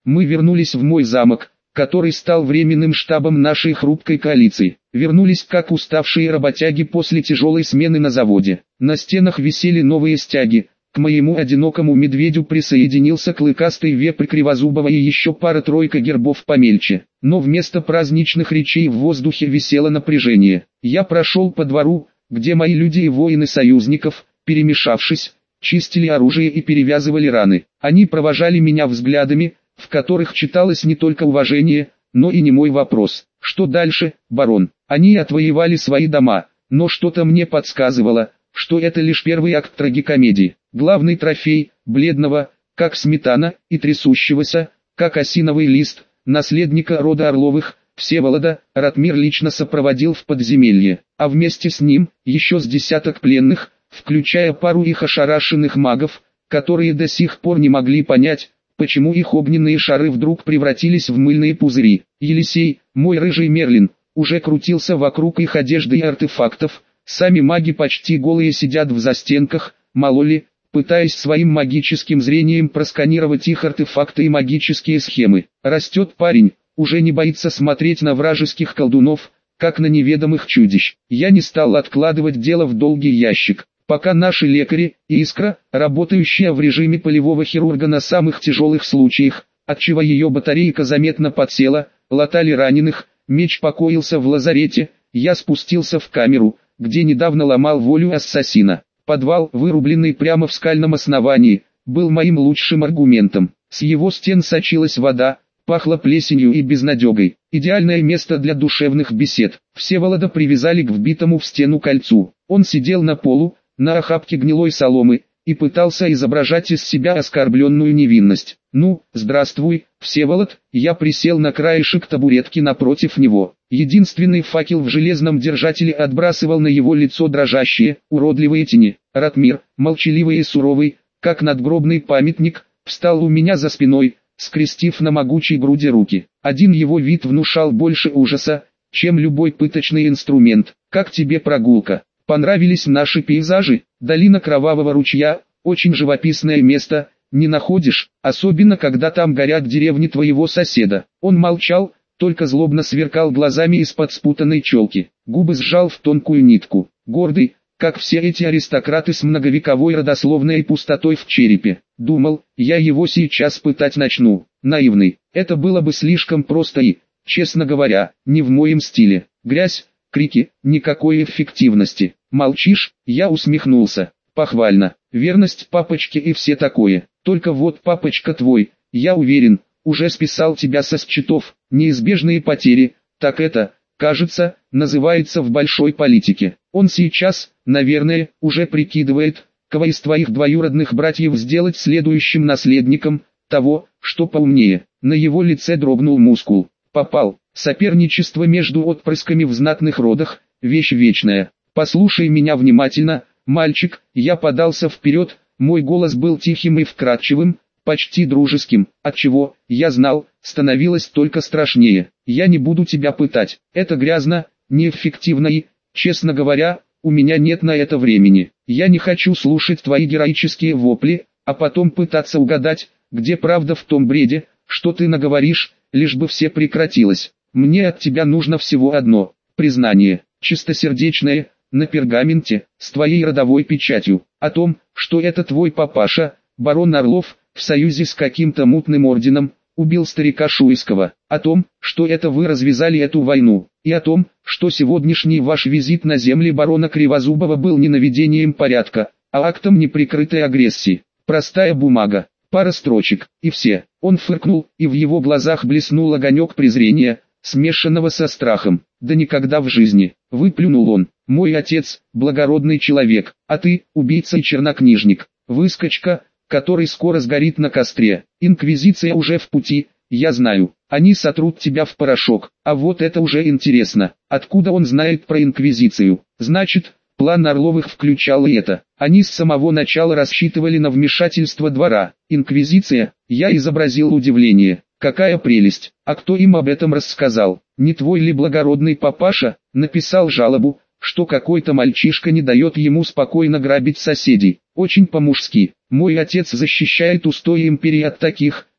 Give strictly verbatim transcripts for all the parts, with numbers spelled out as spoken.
Мы вернулись в мой замок, который стал временным штабом нашей хрупкой коалиции. Вернулись как уставшие работяги после тяжелой смены на заводе. На стенах висели новые стяги. К моему одинокому медведю присоединился клыкастый вепрь Кривозубова и еще пара-тройка гербов помельче. Но вместо праздничных речей в воздухе висело напряжение. Я прошел по двору, где мои люди и воины союзников, перемешавшись, чистили оружие и перевязывали раны. Они провожали меня взглядами, в которых читалось не только уважение, но и немой вопрос. Что дальше, барон? Они отвоевали свои дома, но что-то мне подсказывало, что это лишь первый акт трагикомедии. Главный трофей, бледного, как сметана, и трясущегося, как осиновый лист, наследника рода Орловых, Всеволода, Ратмир лично сопроводил в подземелье, а вместе с ним, еще с десяток пленных, включая пару их ошарашенных магов, которые до сих пор не могли понять, почему их огненные шары вдруг превратились в мыльные пузыри. Елисей, мой рыжий Мерлин, уже крутился вокруг их одежды и артефактов, сами маги почти голые сидят в застенках, мололи, пытаясь своим магическим зрением просканировать их артефакты и магические схемы. Растет парень, уже не боится смотреть на вражеских колдунов, как на неведомых чудищ. Я не стал откладывать дело в долгий ящик. Пока наши лекари, Искра, работающая в режиме полевого хирурга на самых тяжелых случаях, отчего ее батарейка заметно подсела, латали раненых, меч покоился в лазарете, я спустился в камеру, где недавно ломал волю ассасина. Подвал, вырубленный прямо в скальном основании, был моим лучшим аргументом. С его стен сочилась вода, пахло плесенью и безнадегой. Идеальное место для душевных бесед. Всеволода привязали к вбитому в стену кольцу. Он сидел на полу, на охапке гнилой соломы, и пытался изображать из себя оскорбленную невинность. «Ну, здравствуй, Всеволод», я присел на краешек табуретки напротив него. Единственный факел в железном держателе отбрасывал на его лицо дрожащие, уродливые тени. Ратмир, молчаливый и суровый, как надгробный памятник, встал у меня за спиной, скрестив на могучей груди руки. Один его вид внушал больше ужаса, чем любой пыточный инструмент. «Как тебе прогулка? Понравились наши пейзажи? Долина Кровавого ручья, очень живописное место, не находишь, особенно когда там горят деревни твоего соседа». Он молчал, только злобно сверкал глазами из-под спутанной челки, губы сжал в тонкую нитку. Гордый, как все эти аристократы с многовековой родословной пустотой в черепе. Думал, я его сейчас пытать начну. Наивный, это было бы слишком просто и, честно говоря, не в моем стиле. Грязь, крики, никакой эффективности. Молчишь? Я усмехнулся. Похвально. Верность папочке и все такое. Только вот папочка твой, я уверен, уже списал тебя со счетов. Неизбежные потери, так это, кажется, называется в большой политике. Он сейчас, наверное, уже прикидывает, кого из твоих двоюродных братьев сделать следующим наследником, того, что поумнее. На его лице дрогнул мускул. Попал. Соперничество между отпрысками в знатных родах, вещь вечная. Послушай меня внимательно, мальчик. Я подался вперед, мой голос был тихим и вкрадчивым, почти дружеским, отчего, я знал, становилось только страшнее. Я не буду тебя пытать, это грязно, неэффективно и, честно говоря, у меня нет на это времени. Я не хочу слушать твои героические вопли, а потом пытаться угадать, где правда в том бреде, что ты наговоришь, лишь бы все прекратилось. Мне от тебя нужно всего одно, признание, чистосердечное, на пергаменте, с твоей родовой печатью, о том, что это твой папаша, барон Орлов, в союзе с каким-то мутным орденом, убил старика Шуйского, о том, что это вы развязали эту войну, и о том, что сегодняшний ваш визит на земли барона Кривозубова был не наведением порядка, а актом неприкрытой агрессии. Простая бумага, пара строчек, и все. Он фыркнул, и в его глазах блеснул огонек презрения, смешанного со страхом. Да никогда в жизни, выплюнул он. Мой отец, благородный человек, а ты, убийца и чернокнижник, выскочка, который скоро сгорит на костре. Инквизиция уже в пути, я знаю, они сотрут тебя в порошок. А вот это уже интересно, откуда он знает про инквизицию? Значит, план Орловых включал и это. Они с самого начала рассчитывали на вмешательство двора. Инквизиция, я изобразил удивление. Какая прелесть, а кто им об этом рассказал? Не твой ли благородный папаша написал жалобу, что какой-то мальчишка не дает ему спокойно грабить соседей? Очень по-мужски. Мой отец защищает устои империи от таких,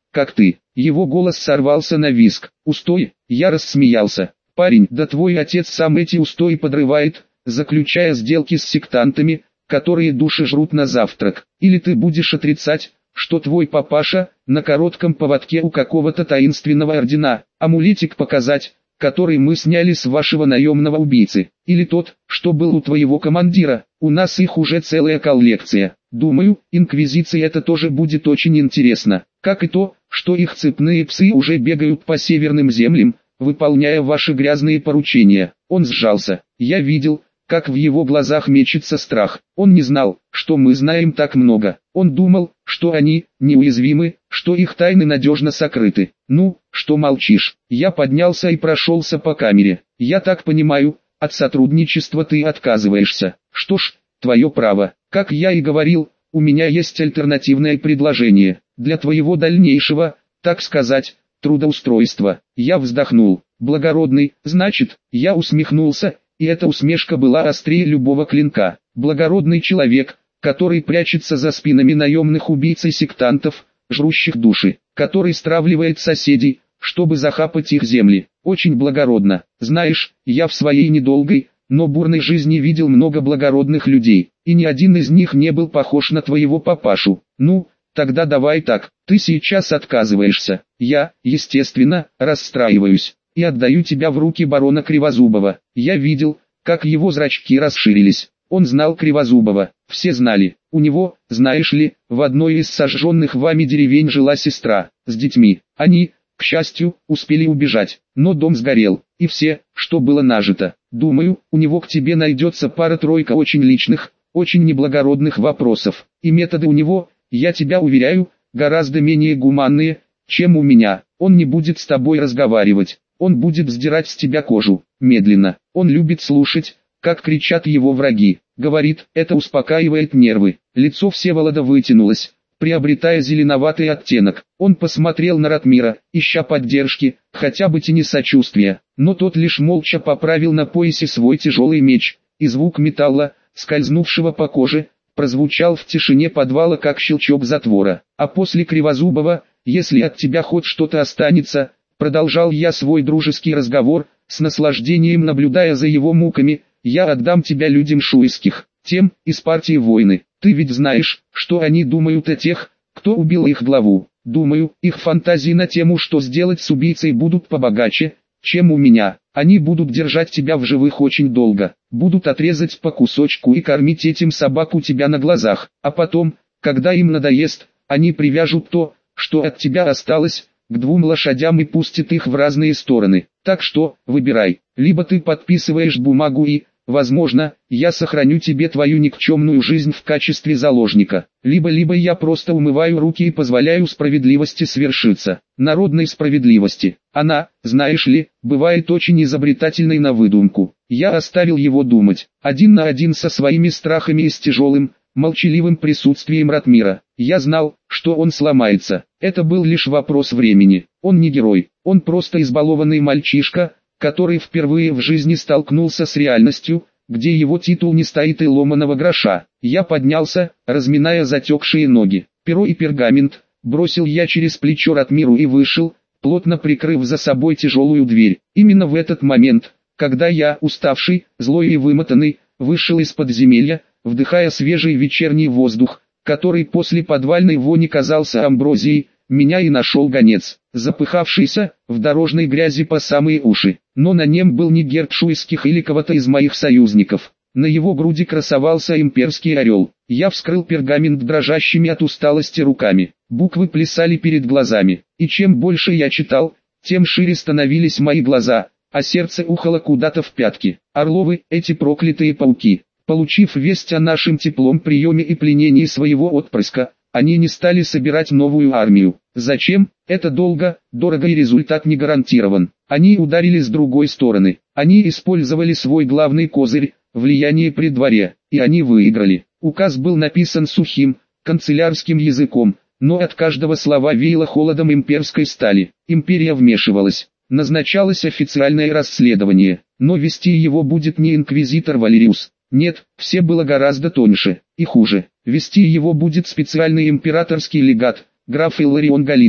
как ты». Его голос сорвался на визг. «Устой!» Я рассмеялся. «Парень, да твой отец сам эти устои подрывает, заключая сделки с сектантами, которые души жрут на завтрак. Или ты будешь отрицать, что твой папаша на коротком поводке у какого-то таинственного ордена, амулетик показать, который мы сняли с вашего наемного убийцы, или тот, что был у твоего командира, у нас их уже целая коллекция. Думаю, инквизиции это тоже будет очень интересно, как и то, что их цепные псы уже бегают по северным землям, выполняя ваши грязные поручения». Он сжался. Я видел, как в его глазах мечется страх. Он не знал, что мы знаем так много. Он думал, что они неуязвимы, что их тайны надежно сокрыты. «Ну, что молчишь?» Я поднялся и прошелся по камере. «Я так понимаю, от сотрудничества ты отказываешься. Что ж, твое право. Как я и говорил, у меня есть альтернативное предложение. Для твоего дальнейшего, так сказать, трудоустройства». Я вздохнул. «Благородный, значит?» Я усмехнулся, и эта усмешка была острее любого клинка. «Благородный человек, который прячется за спинами наемных убийц и сектантов, жрущих души, который стравливает соседей, чтобы захапать их земли. Очень благородно. Знаешь, я в своей недолгой, но бурной жизни видел много благородных людей, и ни один из них не был похож на твоего папашу. Ну, тогда давай так, ты сейчас отказываешься. Я, естественно, расстраиваюсь и отдаю тебя в руки барона Кривозубова». Я видел, как его зрачки расширились. Он знал Кривозубова, все знали. У него, знаешь ли, в одной из сожженных вами деревень жила сестра, с детьми. Они, к счастью, успели убежать, но дом сгорел, и все, что было нажито. Думаю, у него к тебе найдется пара-тройка очень личных, очень неблагородных вопросов. И методы у него, я тебя уверяю, гораздо менее гуманные, чем у меня. Он не будет с тобой разговаривать. Он будет сдирать с тебя кожу, медленно. Он любит слушать, как кричат его враги. Говорит, это успокаивает нервы. Лицо Всеволода вытянулось, приобретая зеленоватый оттенок. Он посмотрел на Ратмира, ища поддержки, хотя бы тени сочувствия. Но тот лишь молча поправил на поясе свой тяжелый меч, и звук металла, скользнувшего по коже, прозвучал в тишине подвала как щелчок затвора. «А после Кривозубова, если от тебя хоть что-то останется», продолжал я свой дружеский разговор, с наслаждением наблюдая за его муками, «я отдам тебя людям шуйских, тем, из партии войны. Ты ведь знаешь, что они думают о тех, кто убил их главу. Думаю, их фантазии на тему, что сделать с убийцей, будут побогаче, чем у меня. Они будут держать тебя в живых очень долго, будут отрезать по кусочку и кормить этим собак у тебя на глазах, а потом, когда им надоест, они привяжут то, что от тебя осталось, к двум лошадям и пустят их в разные стороны. Так что, выбирай, либо ты подписываешь бумагу и, возможно, я сохраню тебе твою никчемную жизнь в качестве заложника, либо-либо я просто умываю руки и позволяю справедливости свершиться, народной справедливости. Она, знаешь ли, бывает очень изобретательной на выдумку». Я оставил его думать, один на один со своими страхами и с тяжелым, молчаливым присутствием Ратмира. Я знал, что он сломается. Это был лишь вопрос времени. Он не герой, он просто избалованный мальчишка, который впервые в жизни столкнулся с реальностью, где его титул не стоит и ломаного гроша. Я поднялся, разминая затекшие ноги. Перо и пергамент бросил я через плечо Ратмиру и вышел, плотно прикрыв за собой тяжелую дверь. Именно в этот момент, когда я, уставший, злой и вымотанный, вышел из подземелья, вдыхая свежий вечерний воздух, который после подвальной вони казался амброзией, меня и нашел гонец, запыхавшийся, в дорожной грязи по самые уши. Но на нем был не герб шуйских или кого-то из моих союзников. На его груди красовался имперский орел. Я вскрыл пергамент дрожащими от усталости руками. Буквы плясали перед глазами, и чем больше я читал, тем шире становились мои глаза, а сердце ухало куда-то в пятки. Орловы, эти проклятые пауки, получив весть о нашем теплом приеме и пленении своего отпрыска, они не стали собирать новую армию. Зачем? Это долго, дорого и результат не гарантирован. Они ударили с другой стороны. Они использовали свой главный козырь, влияние при дворе, и они выиграли. Указ был написан сухим, канцелярским языком, но от каждого слова веяло холодом имперской стали. Империя вмешивалась. Назначалось официальное расследование, но вести его будет не инквизитор Валериус. Нет, все было гораздо тоньше и хуже. Вести его будет специальный императорский легат, граф Илларион Голицын.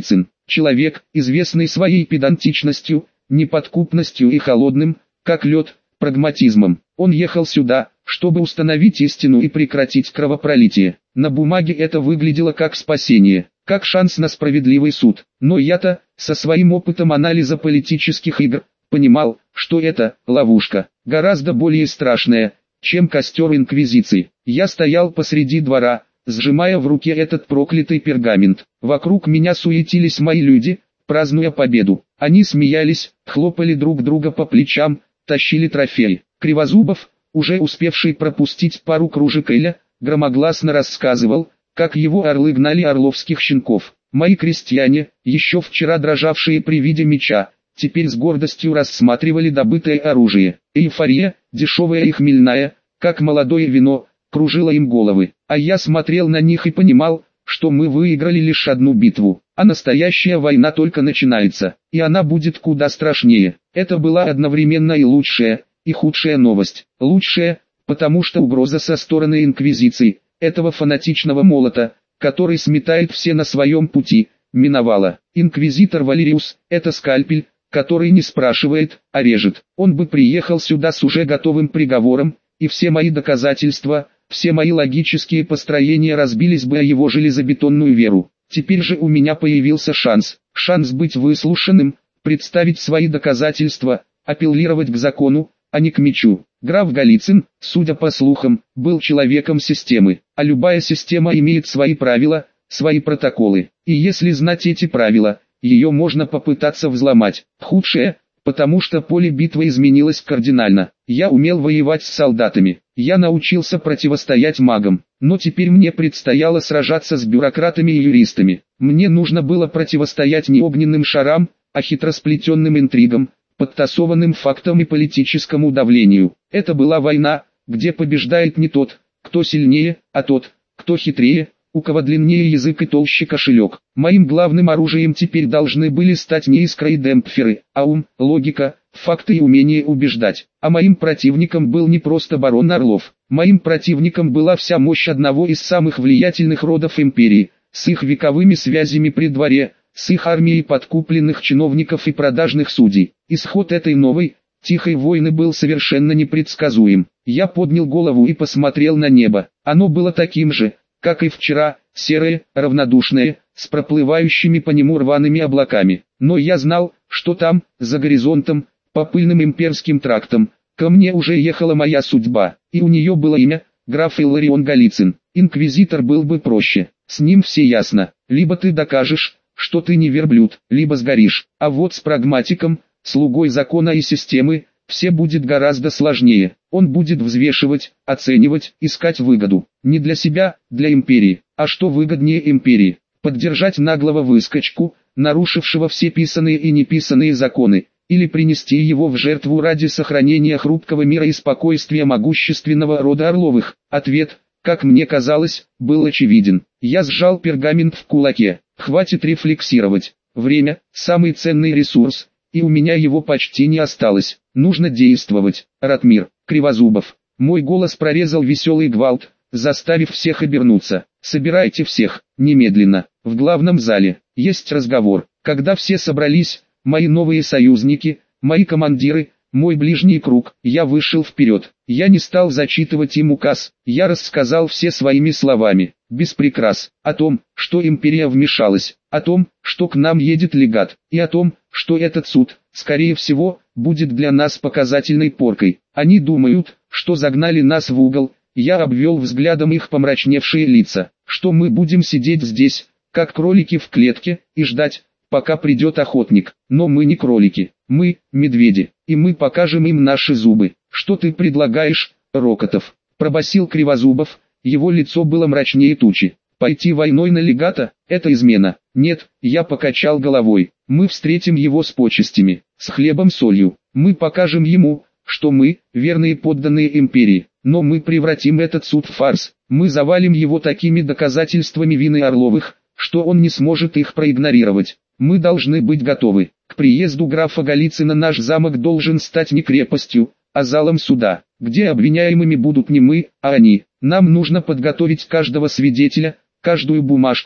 Человек, известный своей педантичностью, неподкупностью и холодным, как лед, прагматизмом. Он ехал сюда, чтобы установить истину и прекратить кровопролитие. На бумаге это выглядело как спасение, как шанс на справедливый суд. Но я-то, со своим опытом анализа политических игр, понимал, что это ловушка, гораздо более страшная, чем костер инквизиции. Я стоял посреди двора, сжимая в руке этот проклятый пергамент. Вокруг меня суетились мои люди, празднуя победу. Они смеялись, хлопали друг друга по плечам, тащили трофеи. Кривозубов, уже успевший пропустить пару кружек эля, громогласно рассказывал, как его орлы гнали орловских щенков. Мои крестьяне, еще вчера дрожавшие при виде меча, теперь с гордостью рассматривали добытое оружие. Эйфория, дешевая и хмельная, как молодое вино, кружила им головы. А я смотрел на них и понимал, что мы выиграли лишь одну битву, а настоящая война только начинается, и она будет куда страшнее. Это была одновременно и лучшая, и худшая новость. Лучшая, потому что угроза со стороны инквизиции, этого фанатичного молота, который сметает все на своем пути, миновала. Инквизитор Валериус – это скальпель, который не спрашивает, а режет. Он бы приехал сюда с уже готовым приговором, и все мои доказательства, все мои логические построения разбились бы о его железобетонную веру. Теперь же у меня появился шанс, шанс быть выслушанным, представить свои доказательства, апеллировать к закону, а не к мечу. Граф Голицын, судя по слухам, был человеком системы, а любая система имеет свои правила, свои протоколы. И если знать эти правила, ее можно попытаться взломать. Худшее, потому что поле битвы изменилось кардинально. Я умел воевать с солдатами, я научился противостоять магам, но теперь мне предстояло сражаться с бюрократами и юристами. Мне нужно было противостоять не огненным шарам, а хитросплетенным интригам, подтасованным фактам и политическому давлению. Это была война, где побеждает не тот, кто сильнее, а тот, кто хитрее, у кого длиннее язык и толще кошелек. Моим главным оружием теперь должны были стать не искра и демпферы, а ум, логика, факты и умение убеждать. А моим противником был не просто барон Орлов. Моим противником была вся мощь одного из самых влиятельных родов империи, с их вековыми связями при дворе, с их армией подкупленных чиновников и продажных судей. Исход этой новой, тихой войны был совершенно непредсказуем. Я поднял голову и посмотрел на небо. Оно было таким же, как и вчера, серое, равнодушное, с проплывающими по нему рваными облаками. Но я знал, что там, за горизонтом, по пыльным имперским трактам, ко мне уже ехала моя судьба, и у нее было имя, граф Илларион Голицын. Инквизитор был бы проще, с ним все ясно, либо ты докажешь, что ты не верблюд, либо сгоришь. А вот с прагматиком, слугой закона и системы, все будет гораздо сложнее. Он будет взвешивать, оценивать, искать выгоду. Не для себя, для империи. А что выгоднее империи? Поддержать наглого выскочку, нарушившего все писанные и неписанные законы, или принести его в жертву ради сохранения хрупкого мира и спокойствия могущественного рода Орловых? Ответ, как мне казалось, был очевиден. Я сжал пергамент в кулаке. Хватит рефлексировать. Время – самый ценный ресурс, и у меня его почти не осталось. Нужно действовать. Ратмир, Кривозубов. Мой голос прорезал веселый гвалт, заставив всех обернуться. Собирайте всех, немедленно, в главном зале. Есть разговор. Когда все собрались, мои новые союзники, мои командиры, мой ближний круг, я вышел вперед. Я не стал зачитывать им указ, я рассказал все своими словами, без прикрас, о том, что империя вмешалась, о том, что к нам едет легат, и о том, что этот суд, скорее всего, будет для нас показательной поркой. Они думают, что загнали нас в угол, я обвел взглядом их помрачневшие лица, что мы будем сидеть здесь, как кролики в клетке, и ждать, пока придет охотник. Но мы не кролики, мы медведи, и мы покажем им наши зубы. Что ты предлагаешь, Рокотов? Пробасил Кривозубов, его лицо было мрачнее тучи. Пойти войной на легата – это измена. Нет, я покачал головой. Мы встретим его с почестями, с хлебом-солью. Мы покажем ему, что мы – верные подданные империи. Но мы превратим этот суд в фарс. Мы завалим его такими доказательствами вины Орловых, что он не сможет их проигнорировать. Мы должны быть готовы. К приезду графа Голицына наш замок должен стать не крепостью, а залом суда, где обвиняемыми будут не мы, а они. Нам нужно подготовить каждого свидетеля, каждую бумажку,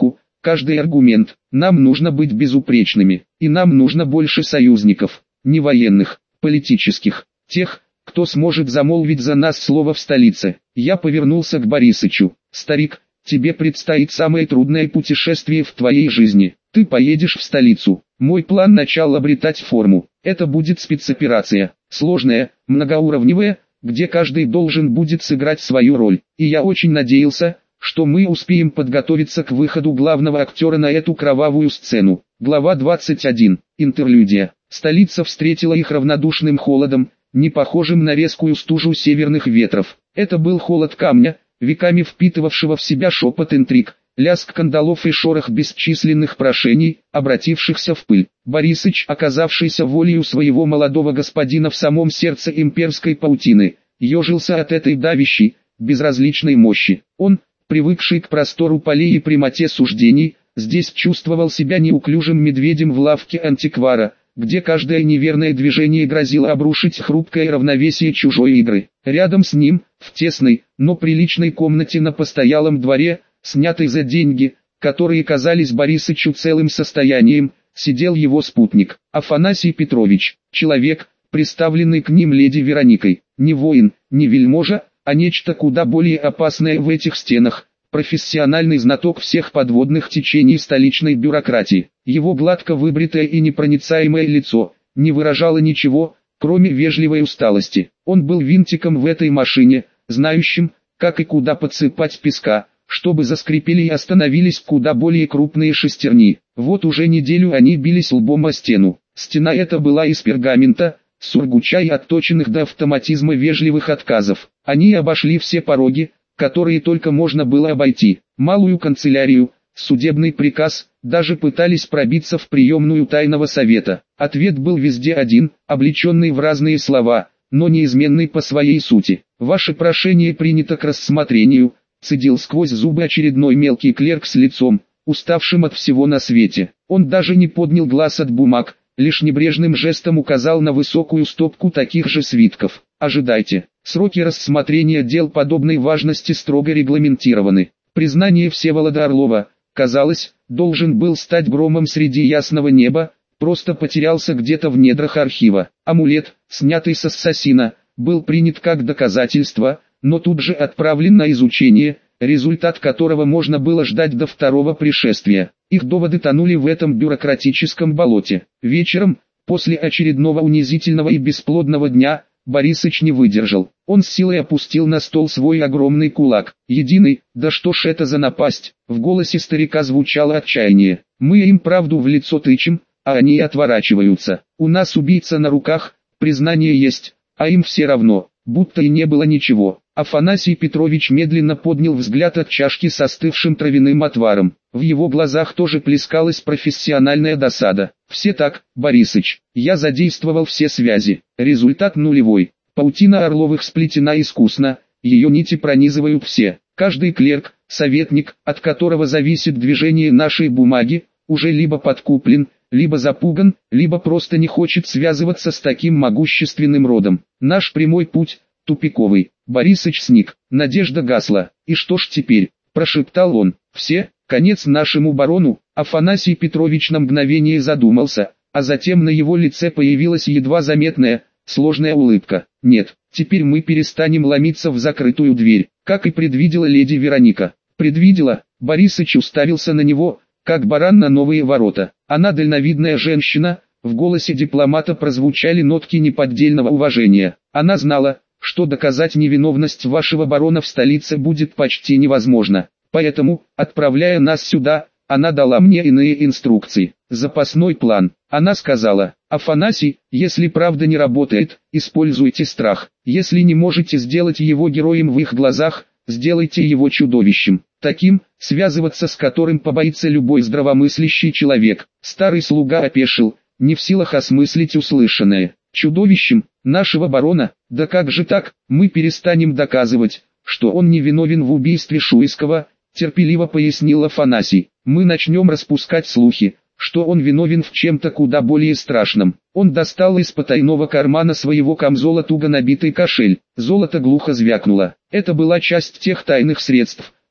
каждый аргумент. Нам нужно быть безупречными, и нам нужно больше союзников, не военных, политических, тех, кто сможет замолвить за нас слово в столице. Я повернулся к Борисычу. Старик, тебе предстоит самое трудное путешествие в твоей жизни. Ты поедешь в столицу. Мой план начал обретать форму. Это будет спецоперация, сложная, многоуровневая, где каждый должен будет сыграть свою роль. И я очень надеялся, что мы успеем подготовиться к выходу главного актера на эту кровавую сцену. Глава двадцать один. Интерлюдия. Столица встретила их равнодушным холодом, не похожим на резкую стужу северных ветров. Это был холод камня, веками впитывавшего в себя шепот интриг, лязг кандалов и шорох бесчисленных прошений, обратившихся в пыль. Борисыч, оказавшийся волею своего молодого господина в самом сердце имперской паутины, ежился от этой давящей, безразличной мощи. Он, привыкший к простору полей и прямоте суждений, здесь чувствовал себя неуклюжим медведем в лавке антиквара, где каждое неверное движение грозило обрушить хрупкое равновесие чужой игры. Рядом с ним, в тесной, но приличной комнате на постоялом дворе, снятой за деньги, которые казались Борисычу целым состоянием, сидел его спутник, Афанасий Петрович, человек, представленный к ним леди Вероникой, не воин, не вельможа, а нечто куда более опасное в этих стенах, профессиональный знаток всех подводных течений столичной бюрократии. Его гладко выбритое и непроницаемое лицо не выражало ничего, кроме вежливой усталости. Он был винтиком в этой машине, знающим, как и куда подсыпать песка, чтобы заскрипели и остановились куда более крупные шестерни. Вот уже неделю они бились лбом о стену. Стена эта была из пергамента, сургуча и отточенных до автоматизма вежливых отказов. Они обошли все пороги, которые только можно было обойти. Малую канцелярию, судебный приказ, даже пытались пробиться в приемную тайного совета. Ответ был везде один, облеченный в разные слова, но неизменный по своей сути. «Ваше прошение принято к рассмотрению», цедил сквозь зубы очередной мелкий клерк с лицом, уставшим от всего на свете. Он даже не поднял глаз от бумаг, лишь небрежным жестом указал на высокую стопку таких же свитков. «Ожидайте». Сроки рассмотрения дел подобной важности строго регламентированы. Признание Всеволода Орлова, казалось, должен был стать громом среди ясного неба, просто потерялся где-то в недрах архива. Амулет, снятый с ассасина, был принят как доказательство, но тут же отправлен на изучение, результат которого можно было ждать до второго пришествия. Их доводы тонули в этом бюрократическом болоте. Вечером, после очередного унизительного и бесплодного дня, Борисыч не выдержал. Он с силой опустил на стол свой огромный кулак. «Единый, да что ж это за напасть?» В голосе старика звучало отчаяние. «Мы им правду в лицо тычем, а они отворачиваются. У нас убийца на руках, признание есть, а им все равно, будто и не было ничего». Афанасий Петрович медленно поднял взгляд от чашки с остывшим травяным отваром. В его глазах тоже плескалась профессиональная досада. «Все так, Борисыч, я задействовал все связи. Результат нулевой. Паутина Орловых сплетена искусно, ее нити пронизывают все. Каждый клерк, советник, от которого зависит движение нашей бумаги, уже либо подкуплен, либо запуган, либо просто не хочет связываться с таким могущественным родом. Наш прямой путь – тупиковый». Борисыч сник, надежда гасла. «И что ж теперь?» – прошептал он. «Все, конец нашему барону». Афанасий Петрович на мгновение задумался, а затем на его лице появилась едва заметная, сложная улыбка. «Нет, теперь мы перестанем ломиться в закрытую дверь, как и предвидела леди Вероника». «Предвидела?» – Борисыч уставился на него, как баран на новые ворота. Она дальновидная женщина, в голосе дипломата прозвучали нотки неподдельного уважения. Она знала, что доказать невиновность вашего барона в столице будет почти невозможно. Поэтому, отправляя нас сюда, она дала мне иные инструкции. Запасной план. Она сказала: «Афанасий, если правда не работает, используйте страх. Если не можете сделать его героем в их глазах, сделайте его чудовищем. Таким, связываться с которым побоится любой здравомыслящий человек». Старый слуга опешил, не в силах осмыслить услышанное. «Чудовищем? Нашего барона? Да как же так? Мы перестанем доказывать, что он не виновен в убийстве Шуйского», терпеливо пояснил Афанасий. «Мы начнем распускать слухи, что он виновен в чем-то куда более страшном». Он достал из потайного кармана своего камзола туго набитый кошель. Золото глухо звякнуло. Это была часть тех тайных средств,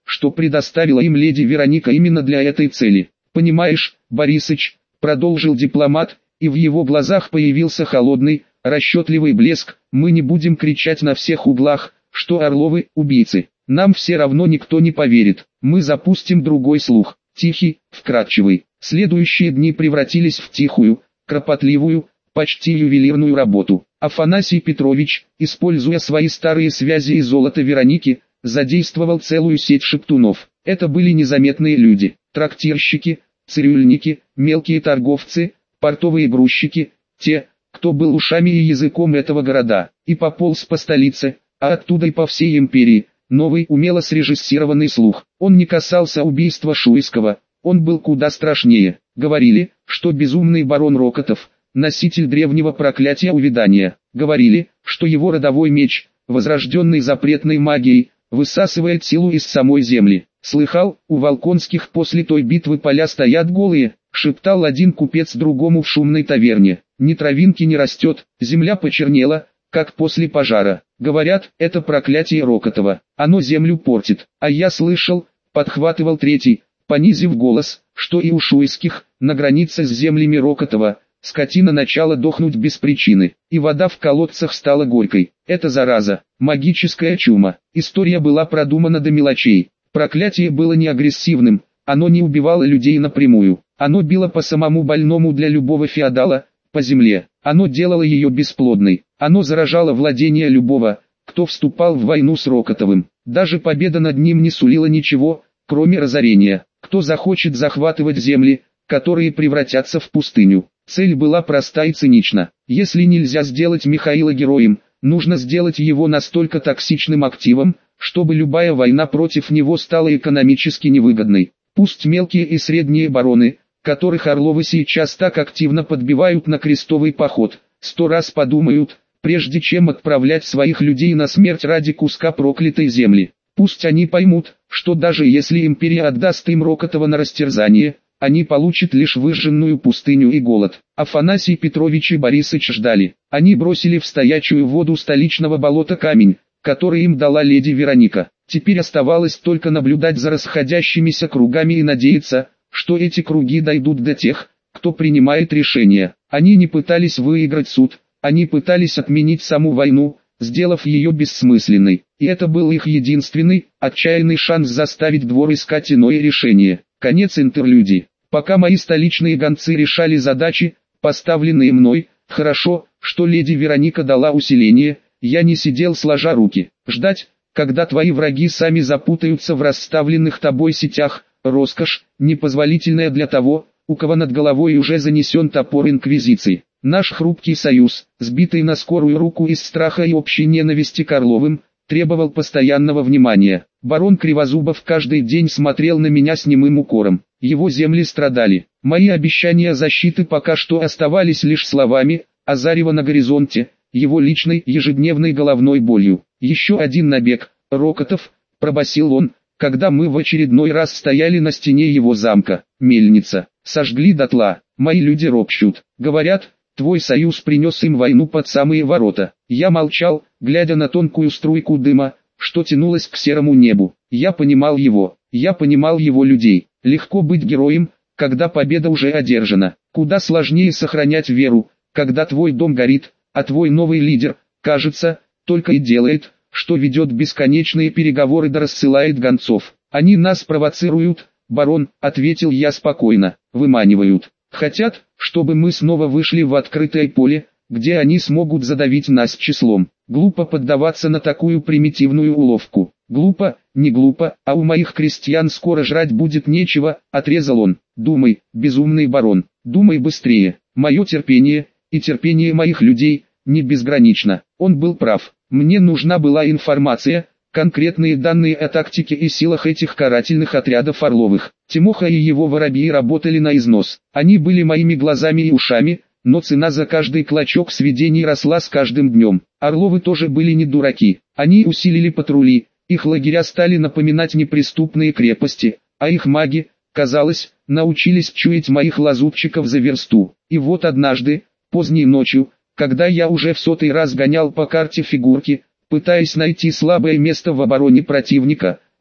что предоставила им леди Вероника именно для этой цели. «Понимаешь, Борисыч», — продолжил дипломат, и в его глазах появился холодный, расчетливый блеск, «мы не будем кричать на всех углах, что Орловы – убийцы. Нам все равно никто не поверит. Мы запустим другой слух, тихий, вкрадчивый». Следующие дни превратились в тихую, кропотливую, почти ювелирную работу. Афанасий Петрович, используя свои старые связи и золото Вероники, задействовал целую сеть шептунов. Это были незаметные люди, трактирщики, цирюльники, мелкие торговцы, портовые грузчики, те, кто был ушами и языком этого города, и пополз по столице, а оттуда и по всей империи. Новый умело срежиссированный слух. Он не касался убийства Шуйского, он был куда страшнее. Говорили, что безумный барон Рокотов, носитель древнего проклятия увядания. Говорили, что его родовой меч, возрожденный запретной магией, высасывает силу из самой земли. «Слыхал, у Волконских после той битвы поля стоят голые», — шептал один купец другому в шумной таверне. «Ни травинки не растет, земля почернела, как после пожара. Говорят, это проклятие Рокотова, оно землю портит. А я слышал», — подхватывал третий, понизив голос, «что и у Шуйских, на границе с землями Рокотова, скотина начала дохнуть без причины, и вода в колодцах стала горькой. Это зараза, магическая чума». История была продумана до мелочей. Проклятие было не агрессивным, оно не убивало людей напрямую, оно било по самому больному для любого феодала, по земле, оно делало ее бесплодной, оно заражало владение любого, кто вступал в войну с Рокотовым. Даже победа над ним не сулила ничего, кроме разорения. Кто захочет захватывать земли, которые превратятся в пустыню? Цель была проста и цинична. Если нельзя сделать Михаила героем, нужно сделать его настолько токсичным активом, чтобы любая война против него стала экономически невыгодной. Пусть мелкие и средние бароны, которых Орловы сейчас так активно подбивают на крестовый поход, сто раз подумают, прежде чем отправлять своих людей на смерть ради куска проклятой земли. Пусть они поймут, что даже если империя отдаст им Рокотова на растерзание, они получат лишь выжженную пустыню и голод. Афанасий Петрович и Борисыч ждали. Они бросили в стоячую воду столичного болота камень, который им дала леди Вероника. Теперь оставалось только наблюдать за расходящимися кругами и надеяться, что эти круги дойдут до тех, кто принимает решения. Они не пытались выиграть суд, они пытались отменить саму войну, сделав ее бессмысленной. И это был их единственный, отчаянный шанс заставить двор искать иное решение. Конец интерлюдии. Пока мои столичные гонцы решали задачи, поставленные мной, хорошо, что леди Вероника дала усиление, я не сидел сложа руки. Ждать, когда твои враги сами запутаются в расставленных тобой сетях, роскошь, непозволительная для того, у кого над головой уже занесен топор инквизиции. Наш хрупкий союз, сбитый на скорую руку из страха и общей ненависти к Орловым, требовал постоянного внимания. Барон Кривозубов каждый день смотрел на меня с немым укором. Его земли страдали. Мои обещания защиты пока что оставались лишь словами, а зарево на горизонте, его личной ежедневной головной болью. «Еще один набег, Рокотов», — пробасил он, когда мы в очередной раз стояли на стене его замка. «Мельница. Сожгли дотла. Мои люди ропщут. Говорят, твой союз принес им войну под самые ворота». Я молчал, глядя на тонкую струйку дыма, что тянулась к серому небу. Я понимал его, я понимал его людей. Легко быть героем, когда победа уже одержана. Куда сложнее сохранять веру, когда твой дом горит, а твой новый лидер, кажется, только и делает, что ведет бесконечные переговоры да рассылает гонцов. «Они нас провоцируют, барон», — ответил я спокойно, — «выманивают. Хотят, чтобы мы снова вышли в открытое поле, где они смогут задавить нас числом. Глупо поддаваться на такую примитивную уловку. Глупо, не глупо, а у моих крестьян скоро жрать будет нечего», — отрезал он. «Думай, безумный барон, думай быстрее. Мое терпение, и терпение моих людей, не безгранично». Он был прав. Мне нужна была информация, конкретные данные о тактике и силах этих карательных отрядов Орловых. Тимоха и его воробьи работали на износ. Они были моими глазами и ушами, но цена за каждый клочок сведений росла с каждым днем. Орловы тоже были не дураки. Они усилили патрули, их лагеря стали напоминать неприступные крепости, а их маги, казалось, научились чуять моих лазутчиков за версту. И вот однажды, поздней ночью, когда я уже в сотый раз гонял по карте фигурки, пытаясь найти слабое место в обороне противника,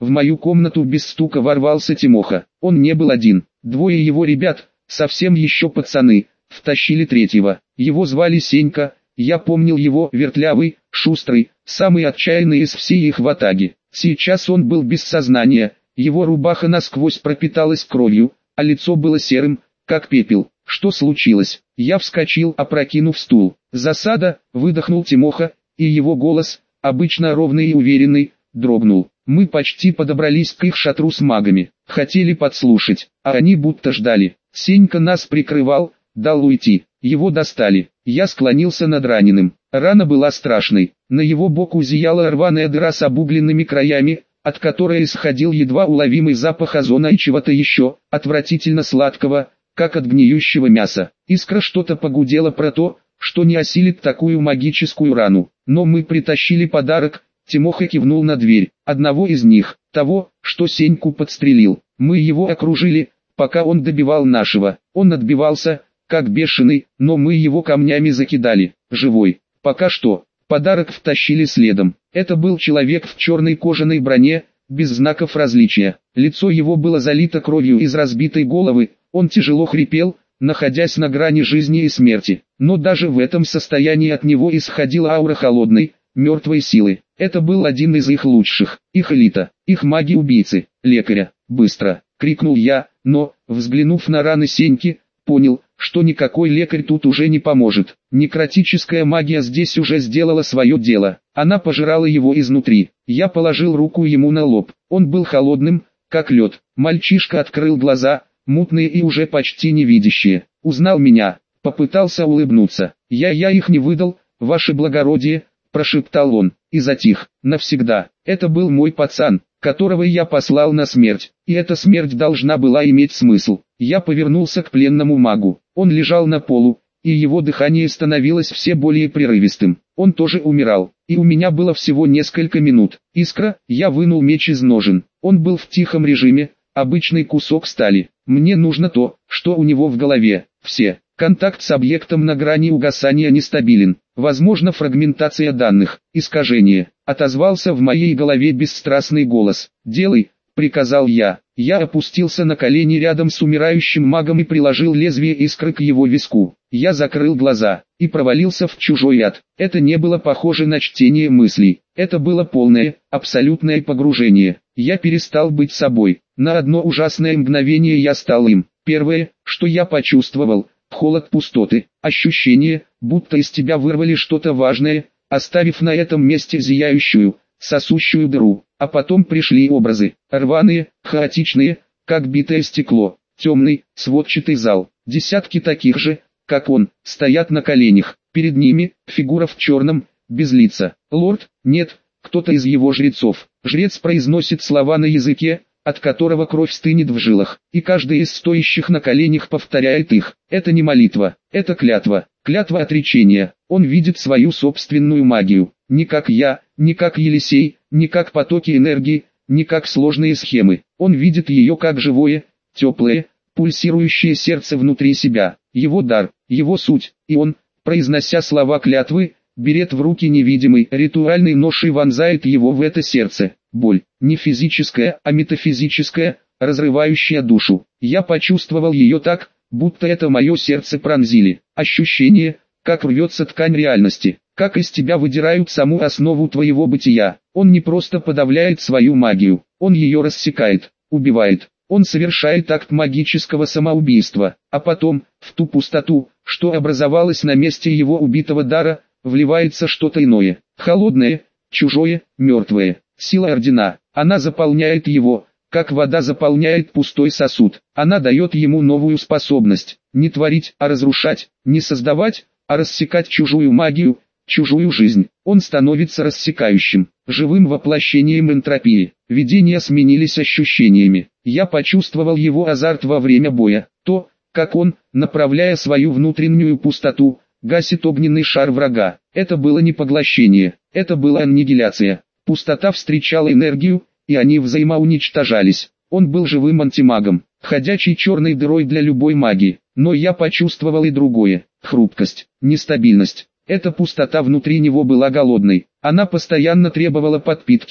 В мою комнату без стука ворвался Тимоха. Он не был один. Двое его ребят, совсем еще пацаны, втащили третьего. Его звали Сенька, я помнил его, вертлявый, шустрый, самый отчаянный из всей их ватаги. Сейчас он был без сознания, его рубаха насквозь пропиталась кровью, а лицо было серым, как пепел. Что случилось? Я вскочил, опрокинув стул. Засада, выдохнул Тимоха, и его голос, обычно ровный и уверенный, дрогнул. Мы почти подобрались к их шатру с магами. Хотели подслушать, а они будто ждали. Сенька нас прикрывал, дал уйти. Его достали. Я склонился над раненым. Рана была страшной. На его боку зияла рваная дыра с обугленными краями, от которой исходил едва уловимый запах озона и чего-то еще, отвратительно сладкого, как от гниющего мяса. Искра что-то погудела про то, что не осилит такую магическую рану. Но мы притащили подарок. Тимоха кивнул на дверь. Одного из них, того, что Сеньку подстрелил. Мы его окружили, пока он добивал нашего. Он отбивался, как бешеный, но мы его камнями закидали. Живой. Пока что. Подарок втащили следом. Это был человек в черной кожаной броне, без знаков различия. Лицо его было залито кровью из разбитой головы. Он тяжело хрипел, находясь на грани жизни и смерти. Но даже в этом состоянии от него исходила аура холодной, мертвой силы. Это был один из их лучших, их элита, их маги-убийцы, лекаря. «Быстро!» — крикнул я, но, взглянув на раны Сеньки, понял, что никакой лекарь тут уже не поможет. Некротическая магия здесь уже сделала свое дело. Она пожирала его изнутри. Я положил руку ему на лоб. Он был холодным, как лед. Мальчишка открыл глаза, мутные и уже почти невидящие. Узнал меня, попытался улыбнуться. «Я я их не выдал, ваше благородие», — прошептал он, и затих, навсегда. Это был мой пацан, которого я послал на смерть, и эта смерть должна была иметь смысл. Я повернулся к пленному магу. Он лежал на полу, и его дыхание становилось все более прерывистым. Он тоже умирал, и у меня было всего несколько минут. Искра, я вынул меч из ножен. Он был в тихом режиме, обычный кусок стали. Мне нужно то, что у него в голове. Все. Контакт с объектом на грани угасания нестабилен. Возможно фрагментация данных, искажение. Отозвался в моей голове бесстрастный голос. «Делай», — приказал я. Я опустился на колени рядом с умирающим магом и приложил лезвие искры к его виску. Я закрыл глаза и провалился в чужой ад. Это не было похоже на чтение мыслей. Это было полное, абсолютное погружение. Я перестал быть собой. На одно ужасное мгновение я стал им. Первое, что я почувствовал — холод пустоты, ощущение, будто из тебя вырвали что-то важное, оставив на этом месте зияющую, сосущую дыру. А потом пришли образы, рваные, хаотичные, как битое стекло, темный, сводчатый зал. Десятки таких же, как он, стоят на коленях. Перед ними, фигура в черном, без лица. Лорд, нет, кто-то из его жрецов. Жрец произносит слова на языке, от которого кровь стынет в жилах, и каждый из стоящих на коленях повторяет их. Это не молитва, это клятва, клятва отречения. Он видит свою собственную магию, не как я, не как Елисей, не как потоки энергии, не как сложные схемы. Он видит ее как живое, теплое, пульсирующее сердце внутри себя, его дар, его суть, и он, произнося слова клятвы, берет в руки невидимый, ритуальный нож и вонзает его в это сердце. Боль, не физическая, а метафизическая, разрывающая душу. Я почувствовал ее так, будто это мое сердце пронзили. Ощущение, как рвется ткань реальности, как из тебя выдирают саму основу твоего бытия. Он не просто подавляет свою магию, он ее рассекает, убивает. Он совершает акт магического самоубийства, а потом, в ту пустоту, что образовалась на месте его убитого дара, вливается что-то иное, холодное, чужое, мертвое. Сила ордена, она заполняет его, как вода заполняет пустой сосуд. Она дает ему новую способность, не творить, а разрушать, не создавать, а рассекать чужую магию, чужую жизнь. Он становится рассекающим, живым воплощением энтропии. Видения сменились ощущениями. Я почувствовал его азарт во время боя. То, как он, направляя свою внутреннюю пустоту, гасит огненный шар врага. Это было не поглощение, это была аннигиляция. Пустота встречала энергию, и они взаимоуничтожались. Он был живым антимагом, ходячей черной дырой для любой магии. Но я почувствовал и другое: хрупкость, нестабильность. Эта пустота внутри него была голодной. Она постоянно требовала подпитки,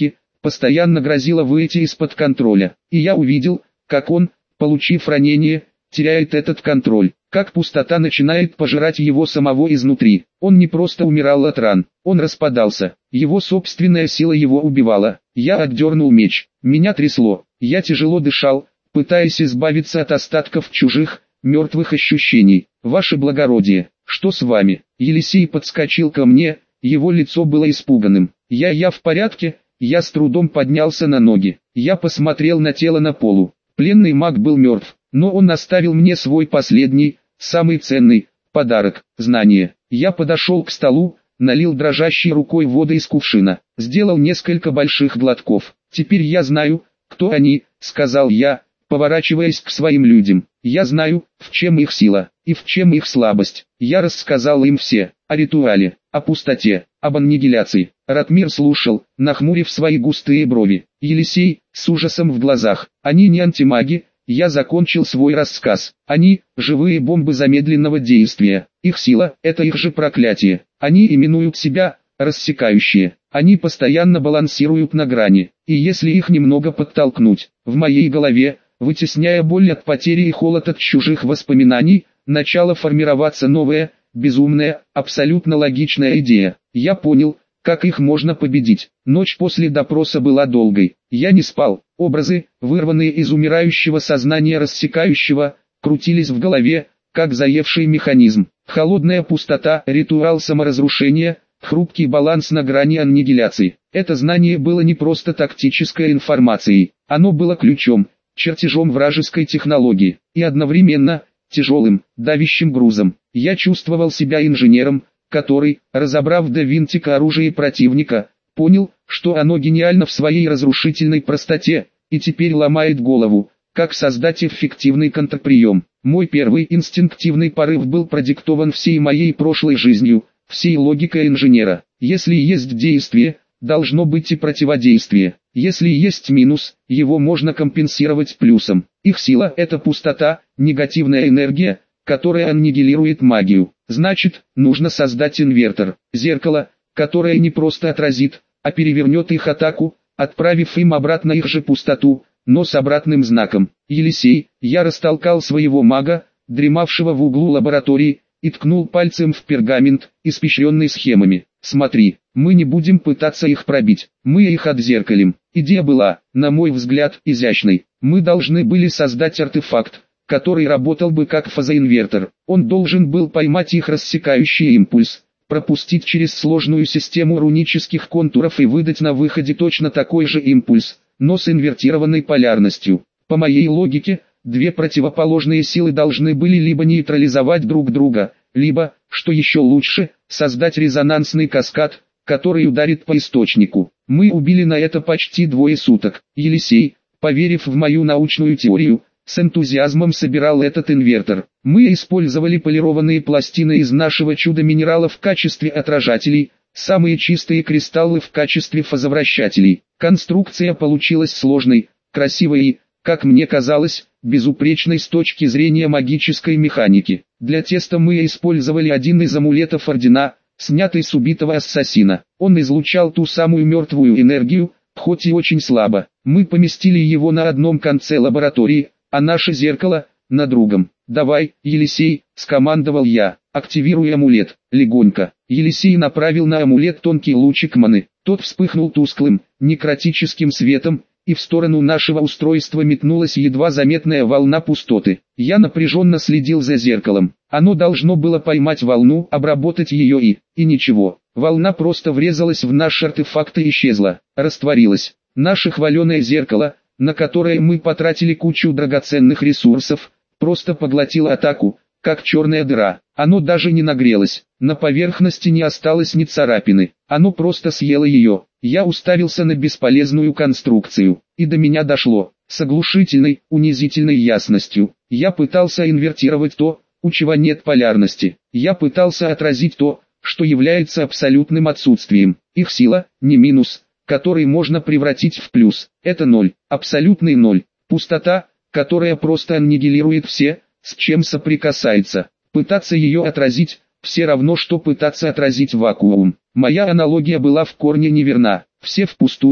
постоянно грозила выйти из-под контроля. И я увидел, как он, получив ранение, теряет этот контроль, как пустота начинает пожирать его самого изнутри. Он не просто умирал от ран, он распадался, его собственная сила его убивала. Я отдернул меч, меня трясло, я тяжело дышал, пытаясь избавиться от остатков чужих, мертвых ощущений. «Ваше благородие, что с вами?» Елисей подскочил ко мне, его лицо было испуганным. «Я, я в порядке». Я с трудом поднялся на ноги. Я посмотрел на тело на полу. Пленный маг был мертв, но он оставил мне свой последний, самый ценный, подарок – знание. Я подошел к столу, налил дрожащей рукой воды из кувшина, сделал несколько больших глотков. «Теперь я знаю, кто они», – сказал я, поворачиваясь к своим людям. «Я знаю, в чем их сила, и в чем их слабость». Я рассказал им все, о ритуале, о пустоте, об аннигиляции. Ратмир слушал, нахмурив свои густые брови. Елисей, с ужасом в глазах. «Они не антимаги». Я закончил свой рассказ. «Они – живые бомбы замедленного действия. Их сила – это их же проклятие. Они именуют себя рассекающие. Они постоянно балансируют на грани. И если их немного подтолкнуть, в моей голове, вытесняя боль от потери и холод от чужих воспоминаний, начала формироваться новая, безумная, абсолютно логичная идея. Я понял, как их можно победить. Ночь после допроса была долгой. Я не спал. Образы, вырванные из умирающего сознания рассекающего, крутились в голове, как заевший механизм. Холодная пустота, ритуал саморазрушения, хрупкий баланс на грани аннигиляции. Это знание было не просто тактической информацией. Оно было ключом, чертежом вражеской технологии, и одновременно тяжелым, давящим грузом. Я чувствовал себя инженером, который, разобрав до винтика оружие противника, понял, что оно гениально в своей разрушительной простоте, и теперь ломает голову, как создать эффективный контрприем. Мой первый инстинктивный порыв был продиктован всей моей прошлой жизнью, всей логикой инженера. Если есть действие, должно быть и противодействие. Если есть минус, его можно компенсировать плюсом. Их сила – это пустота, негативная энергия, которая аннигилирует магию. Значит, нужно создать инвертор, зеркало, которое не просто отразит, а перевернет их атаку, отправив им обратно их же пустоту, но с обратным знаком. Елисей, я растолкал своего мага, дремавшего в углу лаборатории, и ткнул пальцем в пергамент, испещренный схемами. «Смотри, мы не будем пытаться их пробить, мы их отзеркалим». Идея была, на мой взгляд, изящной. Мы должны были создать артефакт, который работал бы как фазоинвертор. Он должен был поймать их рассекающий импульс, пропустить через сложную систему рунических контуров и выдать на выходе точно такой же импульс, но с инвертированной полярностью. По моей логике, две противоположные силы должны были либо нейтрализовать друг друга, либо, что еще лучше, создать резонансный каскад, который ударит по источнику. Мы убили на это почти двое суток. Елисей, поверив в мою научную теорию, с энтузиазмом собирал этот инвертор. Мы использовали полированные пластины из нашего чудо-минерала в качестве отражателей, самые чистые кристаллы в качестве фазовращателей. Конструкция получилась сложной, красивой и, как мне казалось, безупречной с точки зрения магической механики. Для теста мы использовали один из амулетов Ордена, снятый с убитого ассасина. Он излучал ту самую мертвую энергию, хоть и очень слабо. Мы поместили его на одном конце лаборатории, а наше зеркало – на другом. «Давай, Елисей», – скомандовал я, – «активируй амулет». Легонько. Елисей направил на амулет тонкий лучик маны. Тот вспыхнул тусклым, некротическим светом, и в сторону нашего устройства метнулась едва заметная волна пустоты. Я напряженно следил за зеркалом. Оно должно было поймать волну, обработать ее и... И ничего. Волна просто врезалась в наш артефакт и исчезла, растворилась. Наше хваленое зеркало, на которое мы потратили кучу драгоценных ресурсов, просто поглотило атаку, как черная дыра. Оно даже не нагрелось, на поверхности не осталось ни царапины, оно просто съело ее. Я уставился на бесполезную конструкцию, и до меня дошло, с оглушительной, унизительной ясностью. Я пытался инвертировать то, у чего нет полярности. Я пытался отразить то, что является абсолютным отсутствием. Их сила, не минус, который можно превратить в плюс. Это ноль, абсолютный ноль, пустота, которая просто аннигилирует все, с чем соприкасается. Пытаться ее отразить, все равно что пытаться отразить вакуум. Моя аналогия была в корне неверна. Все впустую,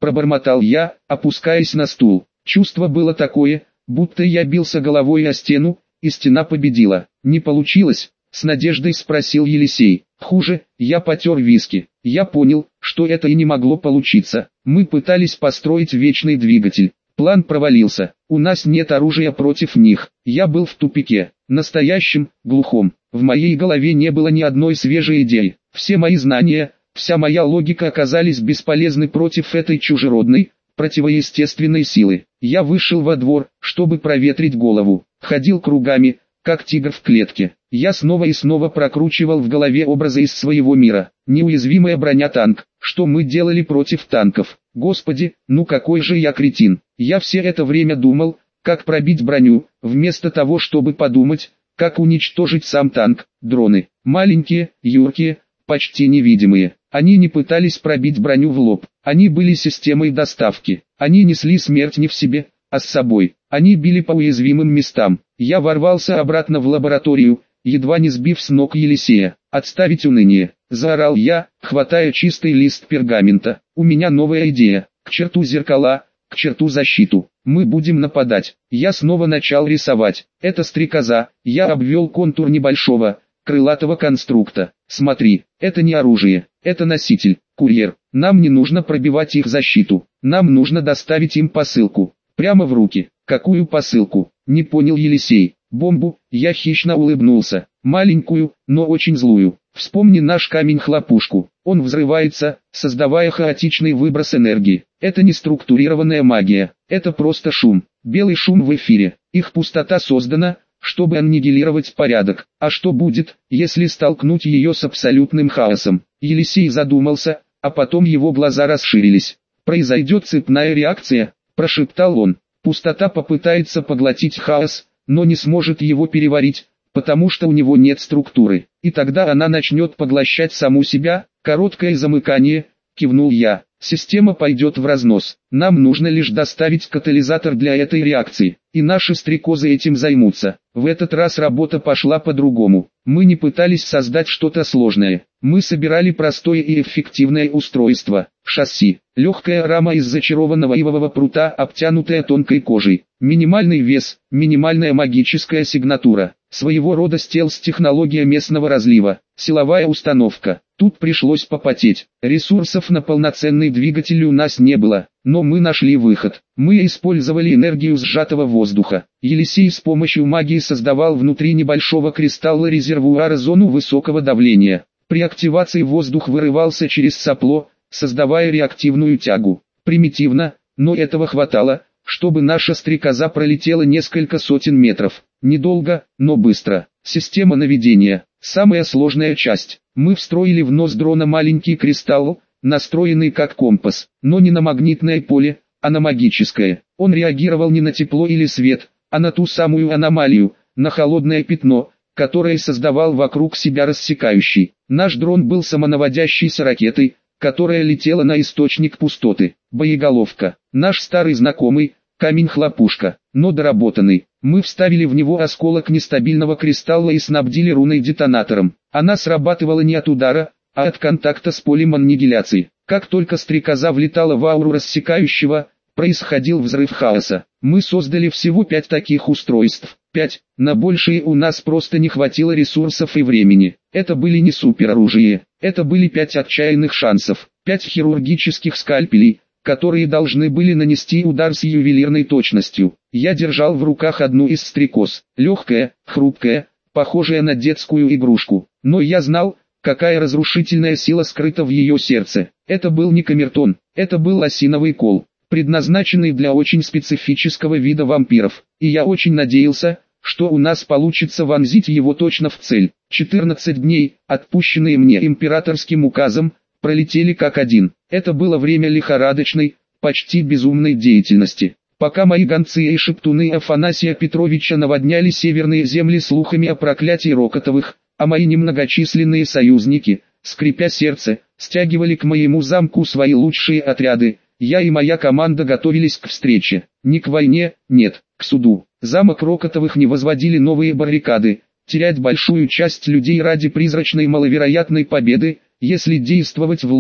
пробормотал я, опускаясь на стул. Чувство было такое, будто я бился головой о стену, и стена победила. Не получилось? С надеждой спросил Елисей. Хуже, я потер виски. Я понял, что это и не могло получиться. Мы пытались построить вечный двигатель. План провалился. У нас нет оружия против них. Я был в тупике. Настоящем, глухом. В моей голове не было ни одной свежей идеи. Все мои знания, вся моя логика оказались бесполезны против этой чужеродной, противоестественной силы. Я вышел во двор, чтобы проветрить голову. Ходил кругами, как тигр в клетке. Я снова и снова прокручивал в голове образы из своего мира. Неуязвимая броня-танк. Что мы делали против танков? Господи, ну какой же я кретин. Я все это время думал, как пробить броню, вместо того, чтобы подумать, как уничтожить сам танк. Дроны. Маленькие, юркие, почти невидимые. Они не пытались пробить броню в лоб. Они были системой доставки. Они несли смерть не в себе, а с собой. Они били по уязвимым местам. Я ворвался обратно в лабораторию, едва не сбив с ног Елисея. «Отставить уныние!» – заорал я, хватая чистый лист пергамента. «У меня новая идея. К черту зеркала, к черту защиту. Мы будем нападать». Я снова начал рисовать. Это стрекоза. Я обвел контур небольшого, крылатого конструкта. «Смотри, это не оружие, это носитель, курьер. Нам не нужно пробивать их защиту. Нам нужно доставить им посылку. Прямо в руки». «Какую посылку?» – не понял Елисей. «Бомбу». Я хищно улыбнулся. «Маленькую, но очень злую. Вспомни наш камень-хлопушку. Он взрывается, создавая хаотичный выброс энергии. Это не структурированная магия. Это просто шум. Белый шум в эфире. Их пустота создана, чтобы аннигилировать порядок. А что будет, если столкнуть ее с абсолютным хаосом?» Елисей задумался, а потом его глаза расширились. «Произойдет цепная реакция», – прошептал он. «Пустота попытается поглотить хаос, но не сможет его переварить, потому что у него нет структуры. И тогда она начнет поглощать саму себя». «Короткое замыкание», – кивнул я. «Система пойдет в разнос. Нам нужно лишь доставить катализатор для этой реакции, и наши стрекозы этим займутся». В этот раз работа пошла по-другому. Мы не пытались создать что-то сложное. Мы собирали простое и эффективное устройство. Шасси. Легкая рама из зачарованного ивового прута, обтянутая тонкой кожей. Минимальный вес, минимальная магическая сигнатура. Своего рода стелс-технология местного разлива. Силовая установка. Тут пришлось попотеть. Ресурсов на полноценный двигатель у нас не было, но мы нашли выход. Мы использовали энергию сжатого воздуха. Елисей с помощью магии создавал внутри небольшого кристалла резервуара зону высокого давления. При активации воздух вырывался через сопло, создавая реактивную тягу. Примитивно, но этого хватало, чтобы наша стрекоза пролетела несколько сотен метров. Недолго, но быстро. Система наведения. Самая сложная часть. Мы встроили в нос дрона маленький кристалл, настроенный как компас, но не на магнитное поле, а на магическое. Он реагировал не на тепло или свет, а на ту самую аномалию, на холодное пятно, которое создавал вокруг себя рассекающий. Наш дрон был самонаводящейся ракетой, которая летела на источник пустоты. Боеголовка. Наш старый знакомый, камень-хлопушка, но доработанный. Мы вставили в него осколок нестабильного кристалла и снабдили руной детонатором. Она срабатывала не от удара, а от контакта с полем аннигиляции. Как только стрекоза влетала в ауру рассекающего, происходил взрыв хаоса. Мы создали всего пять таких устройств. Пять. На большие у нас просто не хватило ресурсов и времени. Это были не супероружие. Это были пять отчаянных шансов. Пять хирургических скальпелей, которые должны были нанести удар с ювелирной точностью. Я держал в руках одну из стрекоз. Легкая, хрупкая, похожая на детскую игрушку. Но я знал, какая разрушительная сила скрыта в ее сердце. Это был не камертон, это был осиновый кол, предназначенный для очень специфического вида вампиров. И я очень надеялся, что у нас получится вонзить его точно в цель. четырнадцать дней, отпущенные мне императорским указом, пролетели как один. Это было время лихорадочной, почти безумной деятельности. Пока мои гонцы и шептуны Афанасия Петровича наводняли северные земли слухами о проклятии Рокотовых, а мои немногочисленные союзники, скрипя сердце, стягивали к моему замку свои лучшие отряды, я и моя команда готовились к встрече. Не к войне, нет, к суду. Замок Рокотовых не возводили новые баррикады. Терять большую часть людей ради призрачной маловероятной победы, если действовать в лоб,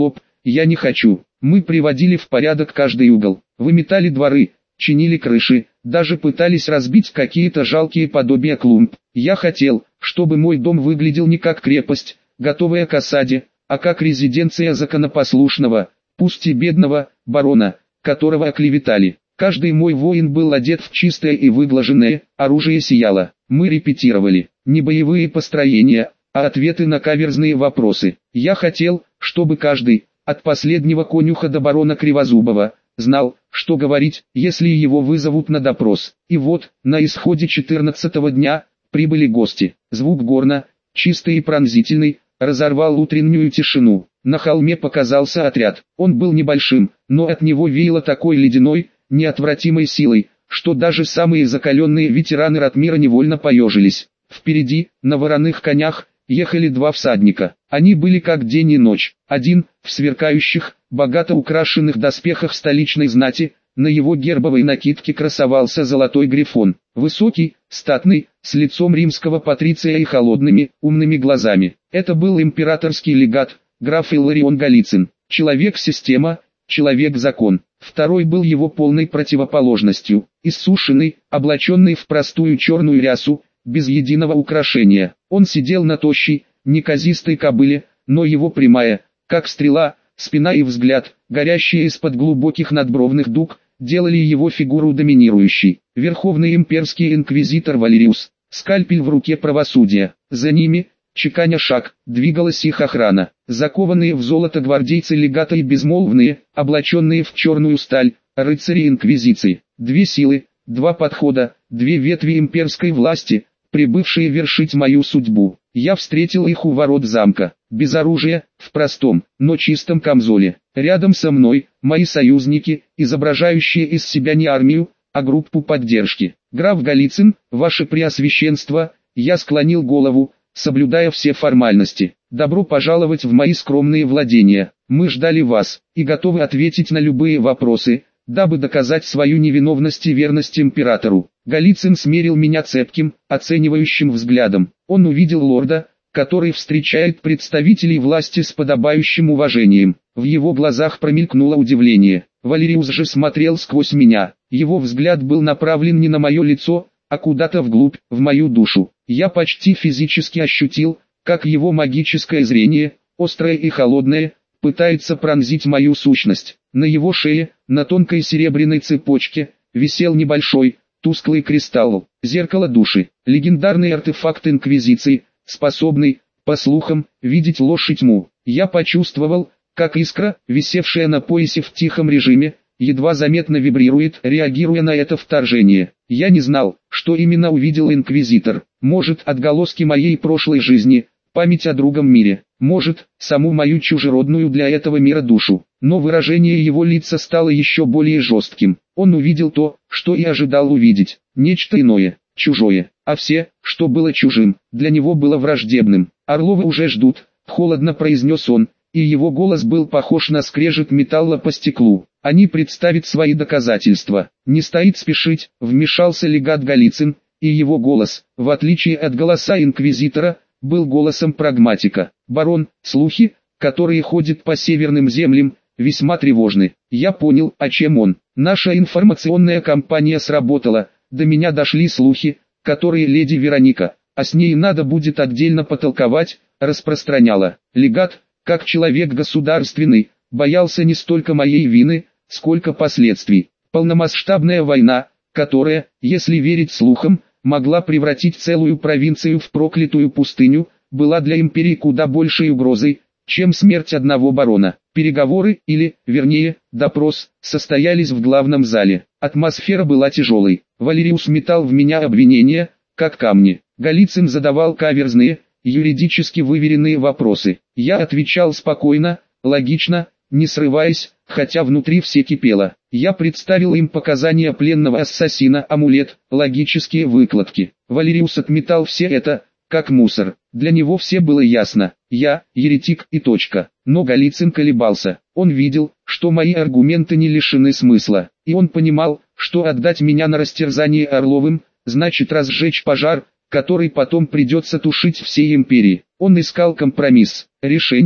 я не хочу. Мы приводили в порядок каждый угол, выметали дворы, чинили крыши, даже пытались разбить какие-то жалкие подобия клумб. Я хотел, чтобы мой дом выглядел не как крепость, готовая к осаде, а как резиденция законопослушного, пусть и бедного, барона, которого оклеветали. Каждый мой воин был одет в чистое и выглаженное, оружие сияло. Мы репетировали, не боевые построения, а ответы на каверзные вопросы. Я хотел, чтобы каждый, от последнего конюха до барона Кривозубова, знал, что говорить, если его вызовут на допрос. И вот, на исходе четырнадцатого дня, прибыли гости. Звук горна, чистый и пронзительный, разорвал утреннюю тишину. На холме показался отряд. Он был небольшим, но от него веяло такой ледяной, неотвратимой силой, что даже самые закаленные ветераны Ратмира невольно поежились. Впереди, на вороных конях, ехали два всадника. Они были как день и ночь. Один, в сверкающих, богато украшенных доспехах столичной знати, на его гербовой накидке красовался золотой грифон. Высокий, статный, с лицом римского патриция и холодными, умными глазами. Это был императорский легат, граф Илларион Голицын. Человек-система, человек-закон. Второй был его полной противоположностью, иссушенный, облаченный в простую черную рясу, без единого украшения. Он сидел на тощей, неказистой кобыле, но его прямая, как стрела, спина и взгляд, горящие из-под глубоких надбровных дуг, делали его фигуру доминирующей. Верховный имперский инквизитор Валериус, скальпель в руке правосудия. За ними, чеканя шаг, двигалась их охрана. Закованные в золото гвардейцы легата и безмолвные, облаченные в черную сталь, рыцари инквизиции. Две силы, два подхода, две ветви имперской власти, прибывшие вершить мою судьбу. Я встретил их у ворот замка, без оружия, в простом, но чистом камзоле. Рядом со мной, мои союзники, изображающие из себя не армию, а группу поддержки. Граф Голицын, ваше преосвященство, я склонил голову, соблюдая все формальности. Добро пожаловать в мои скромные владения. Мы ждали вас, и готовы ответить на любые вопросы, дабы доказать свою невиновность и верность императору. Голицын смерил меня цепким, оценивающим взглядом. Он увидел лорда, который встречает представителей власти с подобающим уважением. В его глазах промелькнуло удивление. Валериус же смотрел сквозь меня. Его взгляд был направлен не на мое лицо, а куда-то вглубь, в мою душу. Я почти физически ощутил, как его магическое зрение, острое и холодное, пытается пронзить мою сущность. На его шее, на тонкой серебряной цепочке, висел небольшой, тусклый кристалл, зеркало души, легендарный артефакт Инквизиции, способный, по слухам, видеть ложь и тьму. Я почувствовал, как искра, висевшая на поясе в тихом режиме, едва заметно вибрирует, реагируя на это вторжение. Я не знал, что именно увидел Инквизитор. Может, отголоски моей прошлой жизни, память о другом мире, может, саму мою чужеродную для этого мира душу. Но выражение его лица стало еще более жестким. Он увидел то, что и ожидал увидеть. Нечто иное, чужое. А все, что было чужим, для него было враждебным. «Орловы уже ждут», — холодно произнес он, и его голос был похож на скрежет металла по стеклу. «Они представят свои доказательства. Не стоит спешить», — вмешался легат Голицын, и его голос, в отличие от голоса инквизитора, был голосом прагматика. «Барон, слухи, которые ходят по северным землям, весьма тревожны. Я понял, о чем он. Наша информационная кампания сработала, до меня дошли слухи, которые леди Вероника, а с ней надо будет отдельно потолковать, распространяла. Легат, как человек государственный, боялся не столько моей вины, сколько последствий. Полномасштабная война, которая, если верить слухам, могла превратить целую провинцию в проклятую пустыню, была для империи куда большей угрозой, чем смерть одного барона. Переговоры, или, вернее, допрос, состоялись в главном зале. Атмосфера была тяжелой. Валериус метал в меня обвинения, как камни. Голицын задавал каверзные, юридически выверенные вопросы. Я отвечал спокойно, логично, не срываясь, хотя внутри все кипело. Я представил им показания пленного ассасина, амулет, логические выкладки. Валериус отметал все это, как мусор. Для него все было ясно. Я, еретик и точка. Но Голицын колебался. Он видел, что мои аргументы не лишены смысла. И он понимал, что отдать меня на растерзание Орловым, значит разжечь пожар, который потом придется тушить всей империи. Он искал компромисс, решение,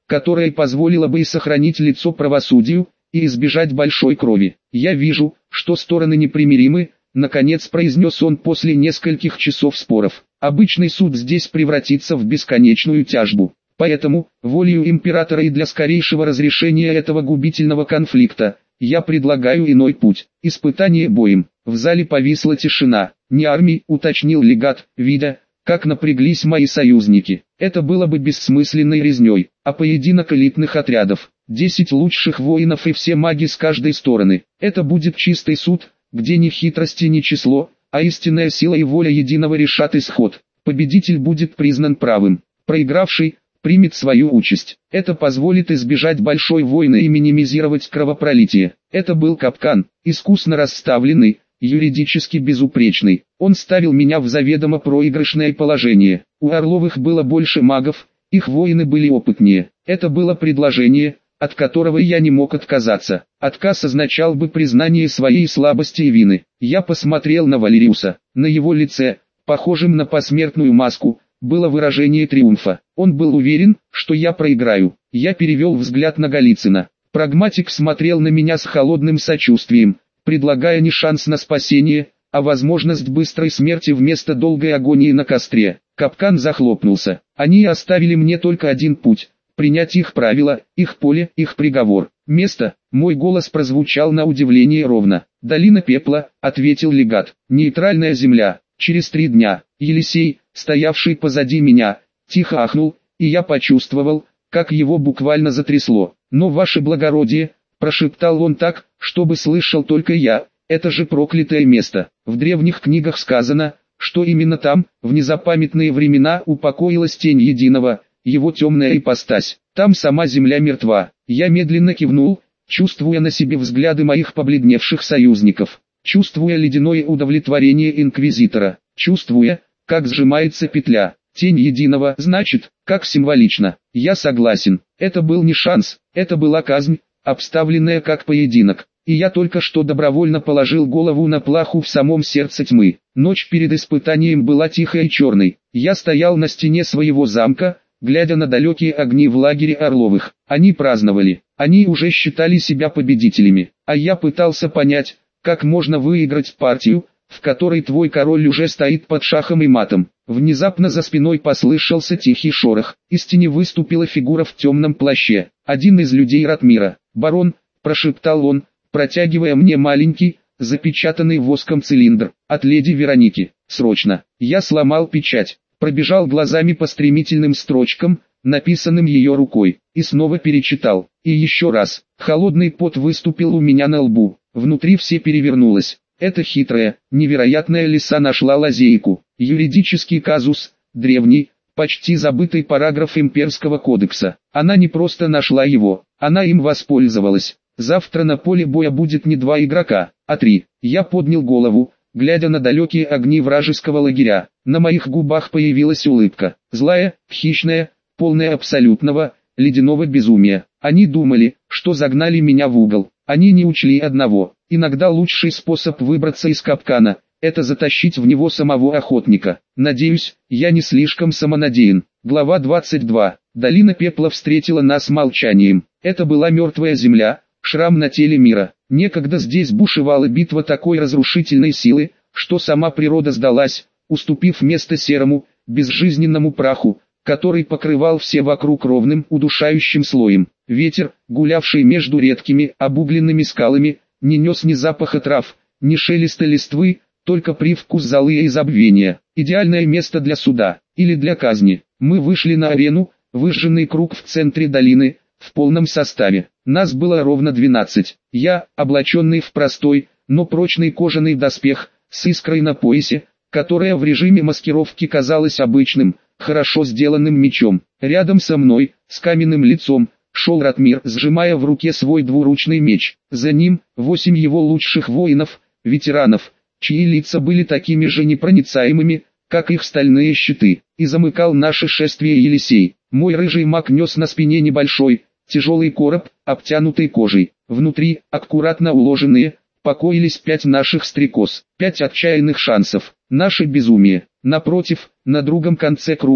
которое позволило бы и сохранить лицо правосудию, и избежать большой крови. «Я вижу, что стороны непримиримы», — наконец произнес он после нескольких часов споров. «Обычный суд здесь превратится в бесконечную тяжбу. Поэтому, волею императора и для скорейшего разрешения этого губительного конфликта, я предлагаю иной путь. Испытание боем». В зале повисла тишина. «Не армии», — уточнил легат, видя, как напряглись мои союзники. «Это было бы бессмысленной резней, а поединок элитных отрядов. Десять лучших воинов и все маги с каждой стороны. Это будет чистый суд, где ни хитрости, ни число, а истинная сила и воля единого решат исход. Победитель будет признан правым. Проигравший примет свою участь. Это позволит избежать большой войны и минимизировать кровопролитие». Это был капкан, искусно расставленный, юридически безупречный. Он ставил меня в заведомо проигрышное положение. У Орловых было больше магов, их воины были опытнее. Это было предложение, от которого я не мог отказаться. Отказ означал бы признание своей слабости и вины. Я посмотрел на Валериуса. На его лице, похожем на посмертную маску, было выражение триумфа. Он был уверен, что я проиграю. Я перевел взгляд на Голицына. Прагматик смотрел на меня с холодным сочувствием, предлагая не шанс на спасение, а возможность быстрой смерти вместо долгой агонии на костре. Капкан захлопнулся. Они оставили мне только один путь — принять их правила, их поле, их приговор. Место, мой голос прозвучал на удивление ровно. «Долина пепла», — ответил легат. «Нейтральная земля». Через три дня, Елисей, стоявший позади меня, тихо ахнул, и я почувствовал, как его буквально затрясло. «Но, ваше благородие», — прошептал он так, чтобы слышал только я, — «это же проклятое место. В древних книгах сказано, что именно там, в незапамятные времена, упокоилась тень единого, его темная ипостась. Там сама земля мертва». Я медленно кивнул, чувствуя на себе взгляды моих побледневших союзников, чувствуя ледяное удовлетворение инквизитора, чувствуя, как сжимается петля. Тень единого, значит, как символично. Я согласен, это был не шанс, это была казнь, обставленная как поединок. И я только что добровольно положил голову на плаху в самом сердце тьмы. Ночь перед испытанием была тихой и черной. Я стоял на стене своего замка, глядя на далекие огни в лагере Орловых. Они праздновали, они уже считали себя победителями, а я пытался понять, как можно выиграть партию, в которой твой король уже стоит под шахом и матом. Внезапно за спиной послышался тихий шорох, из тени выступила фигура в темном плаще, один из людей Ратмира. «Барон», — прошептал он, протягивая мне маленький, запечатанный воском цилиндр, «от леди Вероники, срочно». Я сломал печать, пробежал глазами по стремительным строчкам, написанным ее рукой, и снова перечитал. И еще раз, холодный пот выступил у меня на лбу, внутри все перевернулось. Эта хитрая, невероятная лиса нашла лазейку. Юридический казус, древний, почти забытый параграф имперского кодекса. Она не просто нашла его, она им воспользовалась. Завтра на поле боя будет не два игрока, а три. Я поднял голову, глядя на далекие огни вражеского лагеря. На моих губах появилась улыбка, злая, хищная, полная абсолютного, ледяного безумия. Они думали, что загнали меня в угол. Они не учли одного. Иногда лучший способ выбраться из капкана – это затащить в него самого охотника. Надеюсь, я не слишком самонадеян. Глава двадцать два. Долина пепла встретила нас молчанием. Это была мертвая земля, шрам на теле мира. Некогда здесь бушевала битва такой разрушительной силы, что сама природа сдалась, уступив место серому, безжизненному праху, который покрывал все вокруг ровным, удушающим слоем. Ветер, гулявший между редкими, обугленными скалами, не нес ни запаха трав, ни шелеста листвы, только привкус золы и забвения. Идеальное место для суда, или для казни. Мы вышли на арену, выжженный круг в центре долины, в полном составе. Нас было ровно двенадцать. Я, облаченный в простой, но прочный кожаный доспех, с искрой на поясе, которая в режиме маскировки казалась обычным, хорошо сделанным мечом. Рядом со мной, с каменным лицом, шел Ратмир, сжимая в руке свой двуручный меч. За ним, восемь его лучших воинов, ветеранов, чьи лица были такими же непроницаемыми, как их стальные щиты. И замыкал наше шествие Елисей. Мой рыжий маг нес на спине небольшой, тяжелый короб, обтянутый кожей. Внутри, аккуратно уложенные, покоились пять наших стрекоз. Пять отчаянных шансов. Наше безумие. Напротив, на другом конце круга,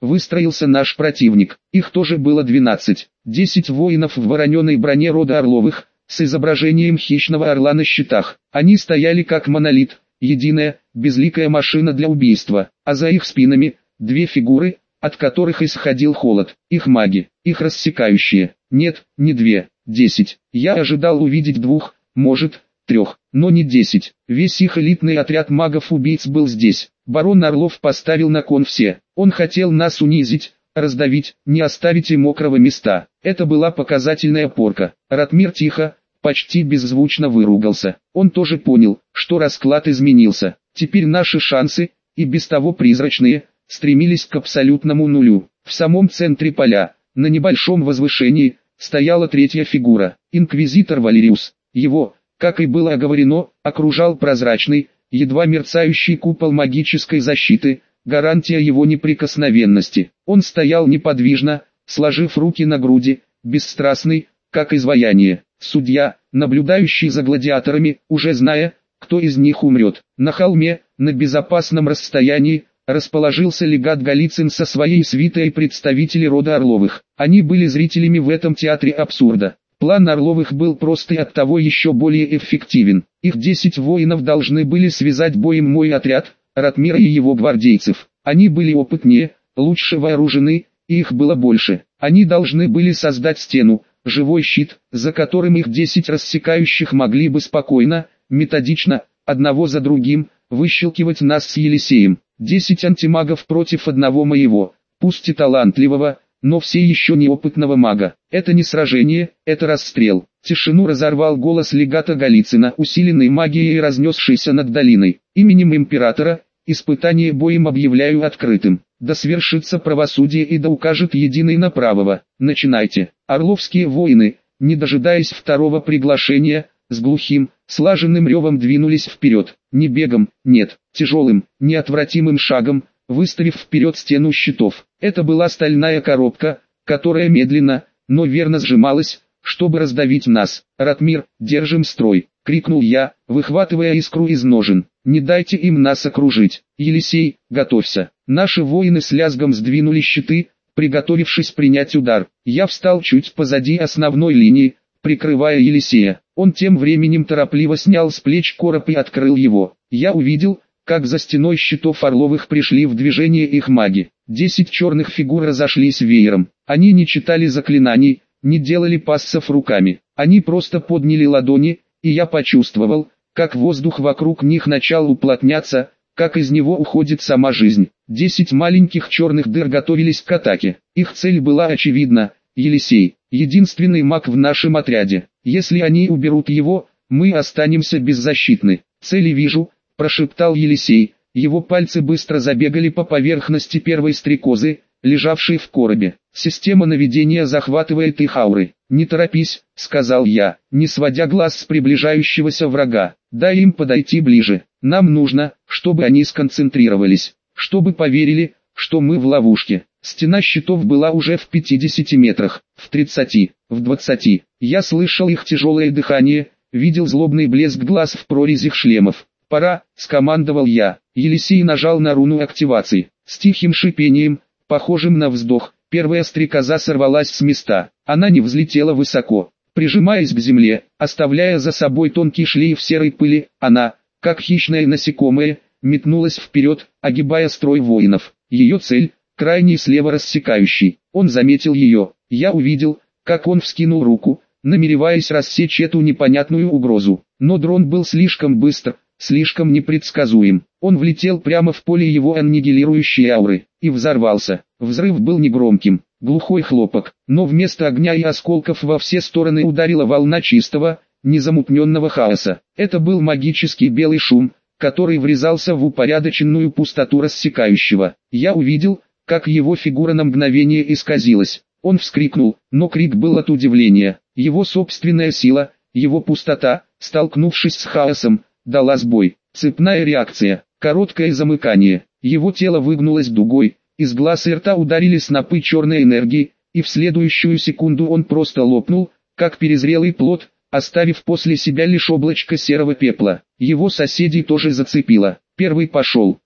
выстроился наш противник. Их тоже было двенадцать. Десять воинов в вороненой броне рода Орловых, с изображением хищного орла на щитах. Они стояли как монолит, единая, безликая машина для убийства, а за их спинами две фигуры, от которых исходил холод. Их маги, их рассекающие. Нет, не две, десять. Я ожидал увидеть двух, может, трех, но не десять. Весь их элитный отряд магов-убийц был здесь. Барон Орлов поставил на кон все. Он хотел нас унизить, раздавить, не оставить и мокрого места. Это была показательная порка. Ратмир тихо, почти беззвучно выругался. Он тоже понял, что расклад изменился. Теперь наши шансы, и без того призрачные, стремились к абсолютному нулю. В самом центре поля, на небольшом возвышении, стояла третья фигура. Инквизитор Валериус. Его, как и было оговорено, окружал прозрачный, едва мерцающий купол магической защиты, гарантия его неприкосновенности. Он стоял неподвижно, сложив руки на груди, бесстрастный, как изваяние. Судья, наблюдающий за гладиаторами, уже зная, кто из них умрет. На холме, на безопасном расстоянии, расположился легат Голицын со своей свитой и представители рода Орловых. Они были зрителями в этом театре абсурда. План Орловых был прост и оттого еще более эффективен. Их десять воинов должны были связать боем мой отряд, Ратмира и его гвардейцев. Они были опытнее, лучше вооружены, и их было больше. Они должны были создать стену, живой щит, за которым их десять рассекающих могли бы спокойно, методично, одного за другим, выщелкивать нас с Елисеем. Десять антимагов против одного моего, пусть и талантливого, но все еще неопытного мага. Это не сражение, это расстрел. Тишину разорвал голос легата Голицына, усиленный магией и разнесшийся над долиной. Именем императора, испытание боем объявляю открытым. Да свершится правосудие и да укажет единый на правого. Начинайте. Орловские воины, не дожидаясь второго приглашения, с глухим, слаженным ревом двинулись вперед. Не бегом, нет, тяжелым, неотвратимым шагом, выставив вперед стену щитов. Это была стальная коробка, которая медленно, но верно сжималась, чтобы раздавить нас. «Ратмир, держим строй!» — крикнул я, выхватывая искру из ножен. «Не дайте им нас окружить! Елисей, готовься!» Наши воины с лязгом сдвинули щиты, приготовившись принять удар. Я встал чуть позади основной линии, прикрывая Елисея. Он тем временем торопливо снял с плеч короб и открыл его. Я увидел, как за стеной щитов Орловых пришли в движение их маги. Десять черных фигур разошлись веером. Они не читали заклинаний, не делали пассов руками. Они просто подняли ладони, и я почувствовал, как воздух вокруг них начал уплотняться, как из него уходит сама жизнь. Десять маленьких черных дыр готовились к атаке. Их цель была очевидна. Елисей, единственный маг в нашем отряде. Если они уберут его, мы останемся беззащитны. «Цели вижу», — прошептал Елисей. Его пальцы быстро забегали по поверхности первой стрекозы, лежавшей в коробе. «Система наведения захватывает их ауры». «Не торопись», — сказал я, не сводя глаз с приближающегося врага. «Дай им подойти ближе. Нам нужно, чтобы они сконцентрировались, чтобы поверили, что мы в ловушке». Стена щитов была уже в пятидесяти метрах, в тридцати, в двадцати. Я слышал их тяжелое дыхание, видел злобный блеск глаз в прорезях шлемов. «Пора», — скомандовал я. Елисей нажал на руну активации. С тихим шипением, похожим на вздох, первая стрекоза сорвалась с места. Она не взлетела высоко. Прижимаясь к земле, оставляя за собой тонкий шлейф серой пыли, она, как хищное насекомое, метнулась вперед, огибая строй воинов. Ее цель — крайний слева рассекающий. Он заметил ее. Я увидел, как он вскинул руку, намереваясь рассечь эту непонятную угрозу. Но дрон был слишком быстр, слишком непредсказуем. Он влетел прямо в поле его аннигилирующей ауры и взорвался. Взрыв был негромким, глухой хлопок, но вместо огня и осколков во все стороны ударила волна чистого, незамутненного хаоса. Это был магический белый шум, который врезался в упорядоченную пустоту рассекающего. Я увидел, как его фигура на мгновение исказилась. Он вскрикнул, но крик был от удивления. Его собственная сила, его пустота, столкнувшись с хаосом, дала сбой. Цепная реакция, короткое замыкание. Его тело выгнулось дугой, из глаз и рта ударили снопы черной энергии, и в следующую секунду он просто лопнул, как перезрелый плод, оставив после себя лишь облачко серого пепла. Его соседей тоже зацепило. Первый пошел.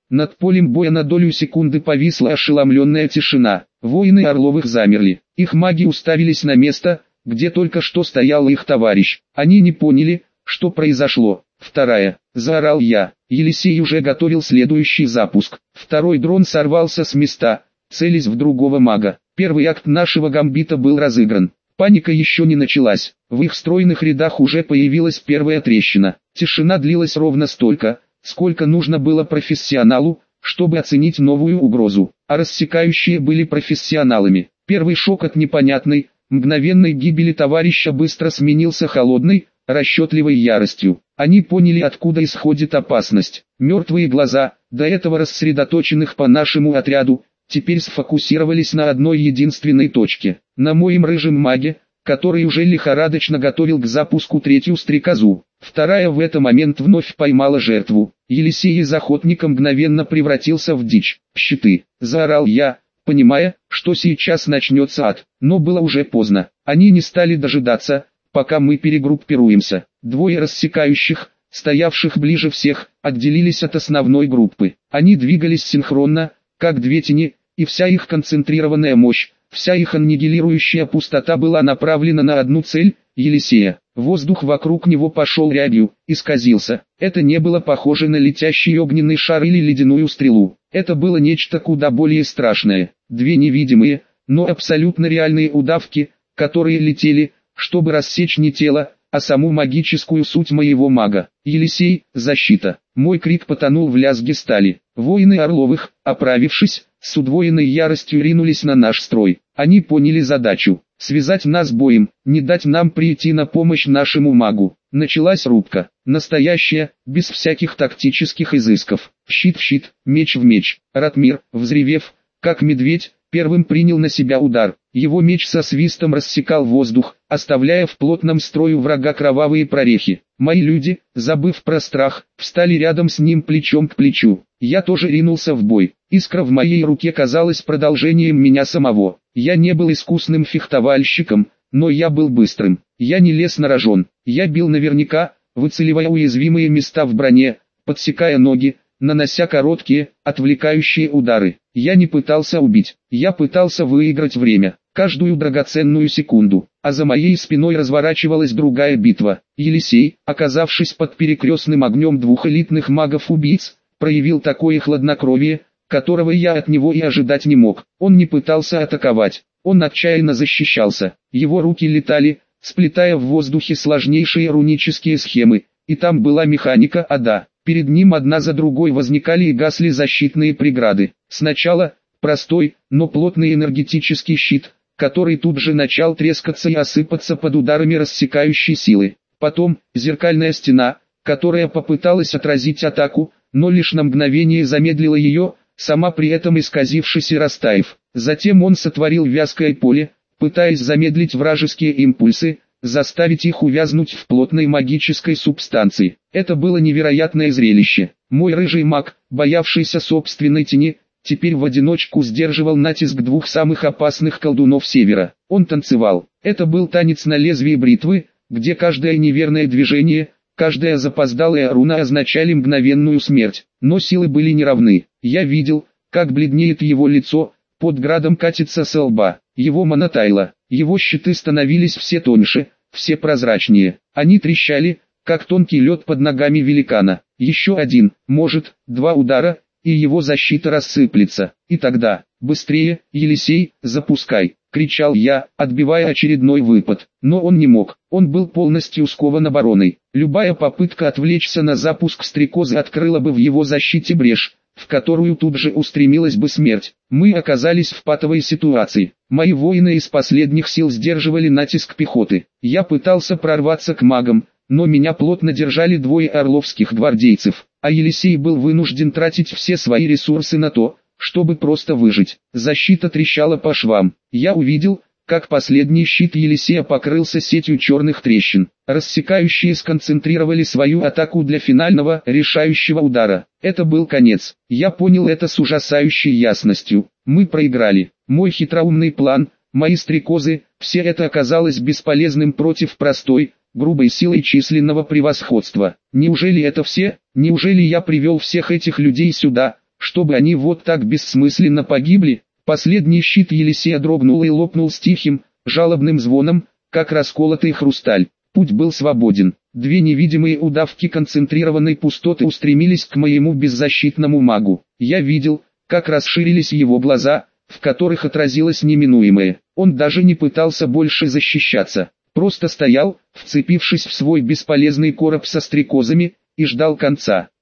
Над полем боя на долю секунды повисла ошеломленная тишина. Воины Орловых замерли. Их маги уставились на место, где только что стоял их товарищ. Они не поняли, что произошло. Вторая. Заорал я. Елисей уже готовил следующий запуск. Второй дрон сорвался с места, целясь в другого мага. Первый акт нашего гамбита был разыгран. Паника еще не началась. В их стройных рядах уже появилась первая трещина. Тишина длилась ровно столько, сколько нужно было профессионалу, чтобы оценить новую угрозу. А рассекающие были профессионалами. Первый шок от непонятной, мгновенной гибели товарища быстро сменился холодной, расчетливой яростью. Они поняли, откуда исходит опасность. Мертвые глаза, до этого рассредоточенных по нашему отряду, теперь сфокусировались на одной единственной точке. На моем рыжем маге, который уже лихорадочно готовил к запуску третью стрекозу. Вторая в этот момент вновь поймала жертву. Елисей из охотника мгновенно превратился в дичь. «Щиты!» – заорал я, понимая, что сейчас начнется ад. Но было уже поздно. Они не стали дожидаться, пока мы перегруппируемся. Двое рассекающих, стоявших ближе всех, отделились от основной группы. Они двигались синхронно, как две тени, и вся их концентрированная мощь, вся их аннигилирующая пустота была направлена на одну цель – Елисея. Воздух вокруг него пошел рябью, исказился. Это не было похоже на летящий огненный шар или ледяную стрелу. Это было нечто куда более страшное. Две невидимые, но абсолютно реальные удавки, которые летели, чтобы рассечь не тело, а саму магическую суть моего мага. «Елисей, защита!» Мой крик потонул в лязге стали. Воины Орловых, оправившись, с удвоенной яростью ринулись на наш строй. Они поняли задачу – связать нас боем, не дать нам прийти на помощь нашему магу. Началась рубка. Настоящая, без всяких тактических изысков. Щит в щит, меч в меч. Ратмир, взревев, как медведь, первым принял на себя удар. Его меч со свистом рассекал воздух, оставляя в плотном строю врага кровавые прорехи. Мои люди, забыв про страх, встали рядом с ним плечом к плечу. Я тоже ринулся в бой. Искра в моей руке казалась продолжением меня самого. Я не был искусным фехтовальщиком, но я был быстрым. Я не лез на рожон. Я бил наверняка, выцеливая уязвимые места в броне, подсекая ноги, нанося короткие, отвлекающие удары. Я не пытался убить, я пытался выиграть время, каждую драгоценную секунду. А за моей спиной разворачивалась другая битва. Елисей, оказавшись под перекрестным огнем двух элитных магов-убийц, проявил такое хладнокровие, которого я от него и ожидать не мог. Он не пытался атаковать, он отчаянно защищался. Его руки летали, сплетая в воздухе сложнейшие рунические схемы, и там была механика ада. Перед ним одна за другой возникали и гасли защитные преграды. Сначала простой, но плотный энергетический щит, который тут же начал трескаться и осыпаться под ударами рассекающей силы. Потом зеркальная стена, которая попыталась отразить атаку, но лишь на мгновение замедлила ее, сама при этом исказившись и растаяв. Затем он сотворил вязкое поле, пытаясь замедлить вражеские импульсы, заставить их увязнуть в плотной магической субстанции. Это было невероятное зрелище. Мой рыжий маг, боявшийся собственной тени, теперь в одиночку сдерживал натиск двух самых опасных колдунов Севера. Он танцевал. Это был танец на лезвии бритвы, где каждое неверное движение, каждая запоздалая руна означали мгновенную смерть. Но силы были неравны. Я видел, как бледнеет его лицо, под градом катится со лба. Его мана таяла, его щиты становились все тоньше, все прозрачнее. Они трещали, как тонкий лед под ногами великана. Еще один, может, два удара, и его защита рассыплется. И тогда, быстрее, Елисей, запускай, кричал я, отбивая очередной выпад. Но он не мог, он был полностью скован обороной. Любая попытка отвлечься на запуск стрекозы открыла бы в его защите брешь, в которую тут же устремилась бы смерть. Мы оказались в патовой ситуации. Мои воины из последних сил сдерживали натиск пехоты. Я пытался прорваться к магам, но меня плотно держали двое орловских гвардейцев, а Елисей был вынужден тратить все свои ресурсы на то, чтобы просто выжить. Защита трещала по швам. Я увидел, как последний щит Елисея покрылся сетью черных трещин. Рассекающие сконцентрировали свою атаку для финального, решающего удара. Это был конец. Я понял это с ужасающей ясностью. Мы проиграли. Мой хитроумный план, мои стрекозы, все это оказалось бесполезным против простой, грубой силы численного превосходства. Неужели это все? Неужели я привел всех этих людей сюда, чтобы они вот так бессмысленно погибли. Последний щит Елисея дрогнул и лопнул с тихим, жалобным звоном, как расколотый хрусталь. Путь был свободен. Две невидимые удавки концентрированной пустоты устремились к моему беззащитному магу. Я видел, как расширились его глаза, в которых отразилось неминуемое. Он даже не пытался больше защищаться, просто стоял, вцепившись в свой бесполезный короб со стрекозами, и ждал конца.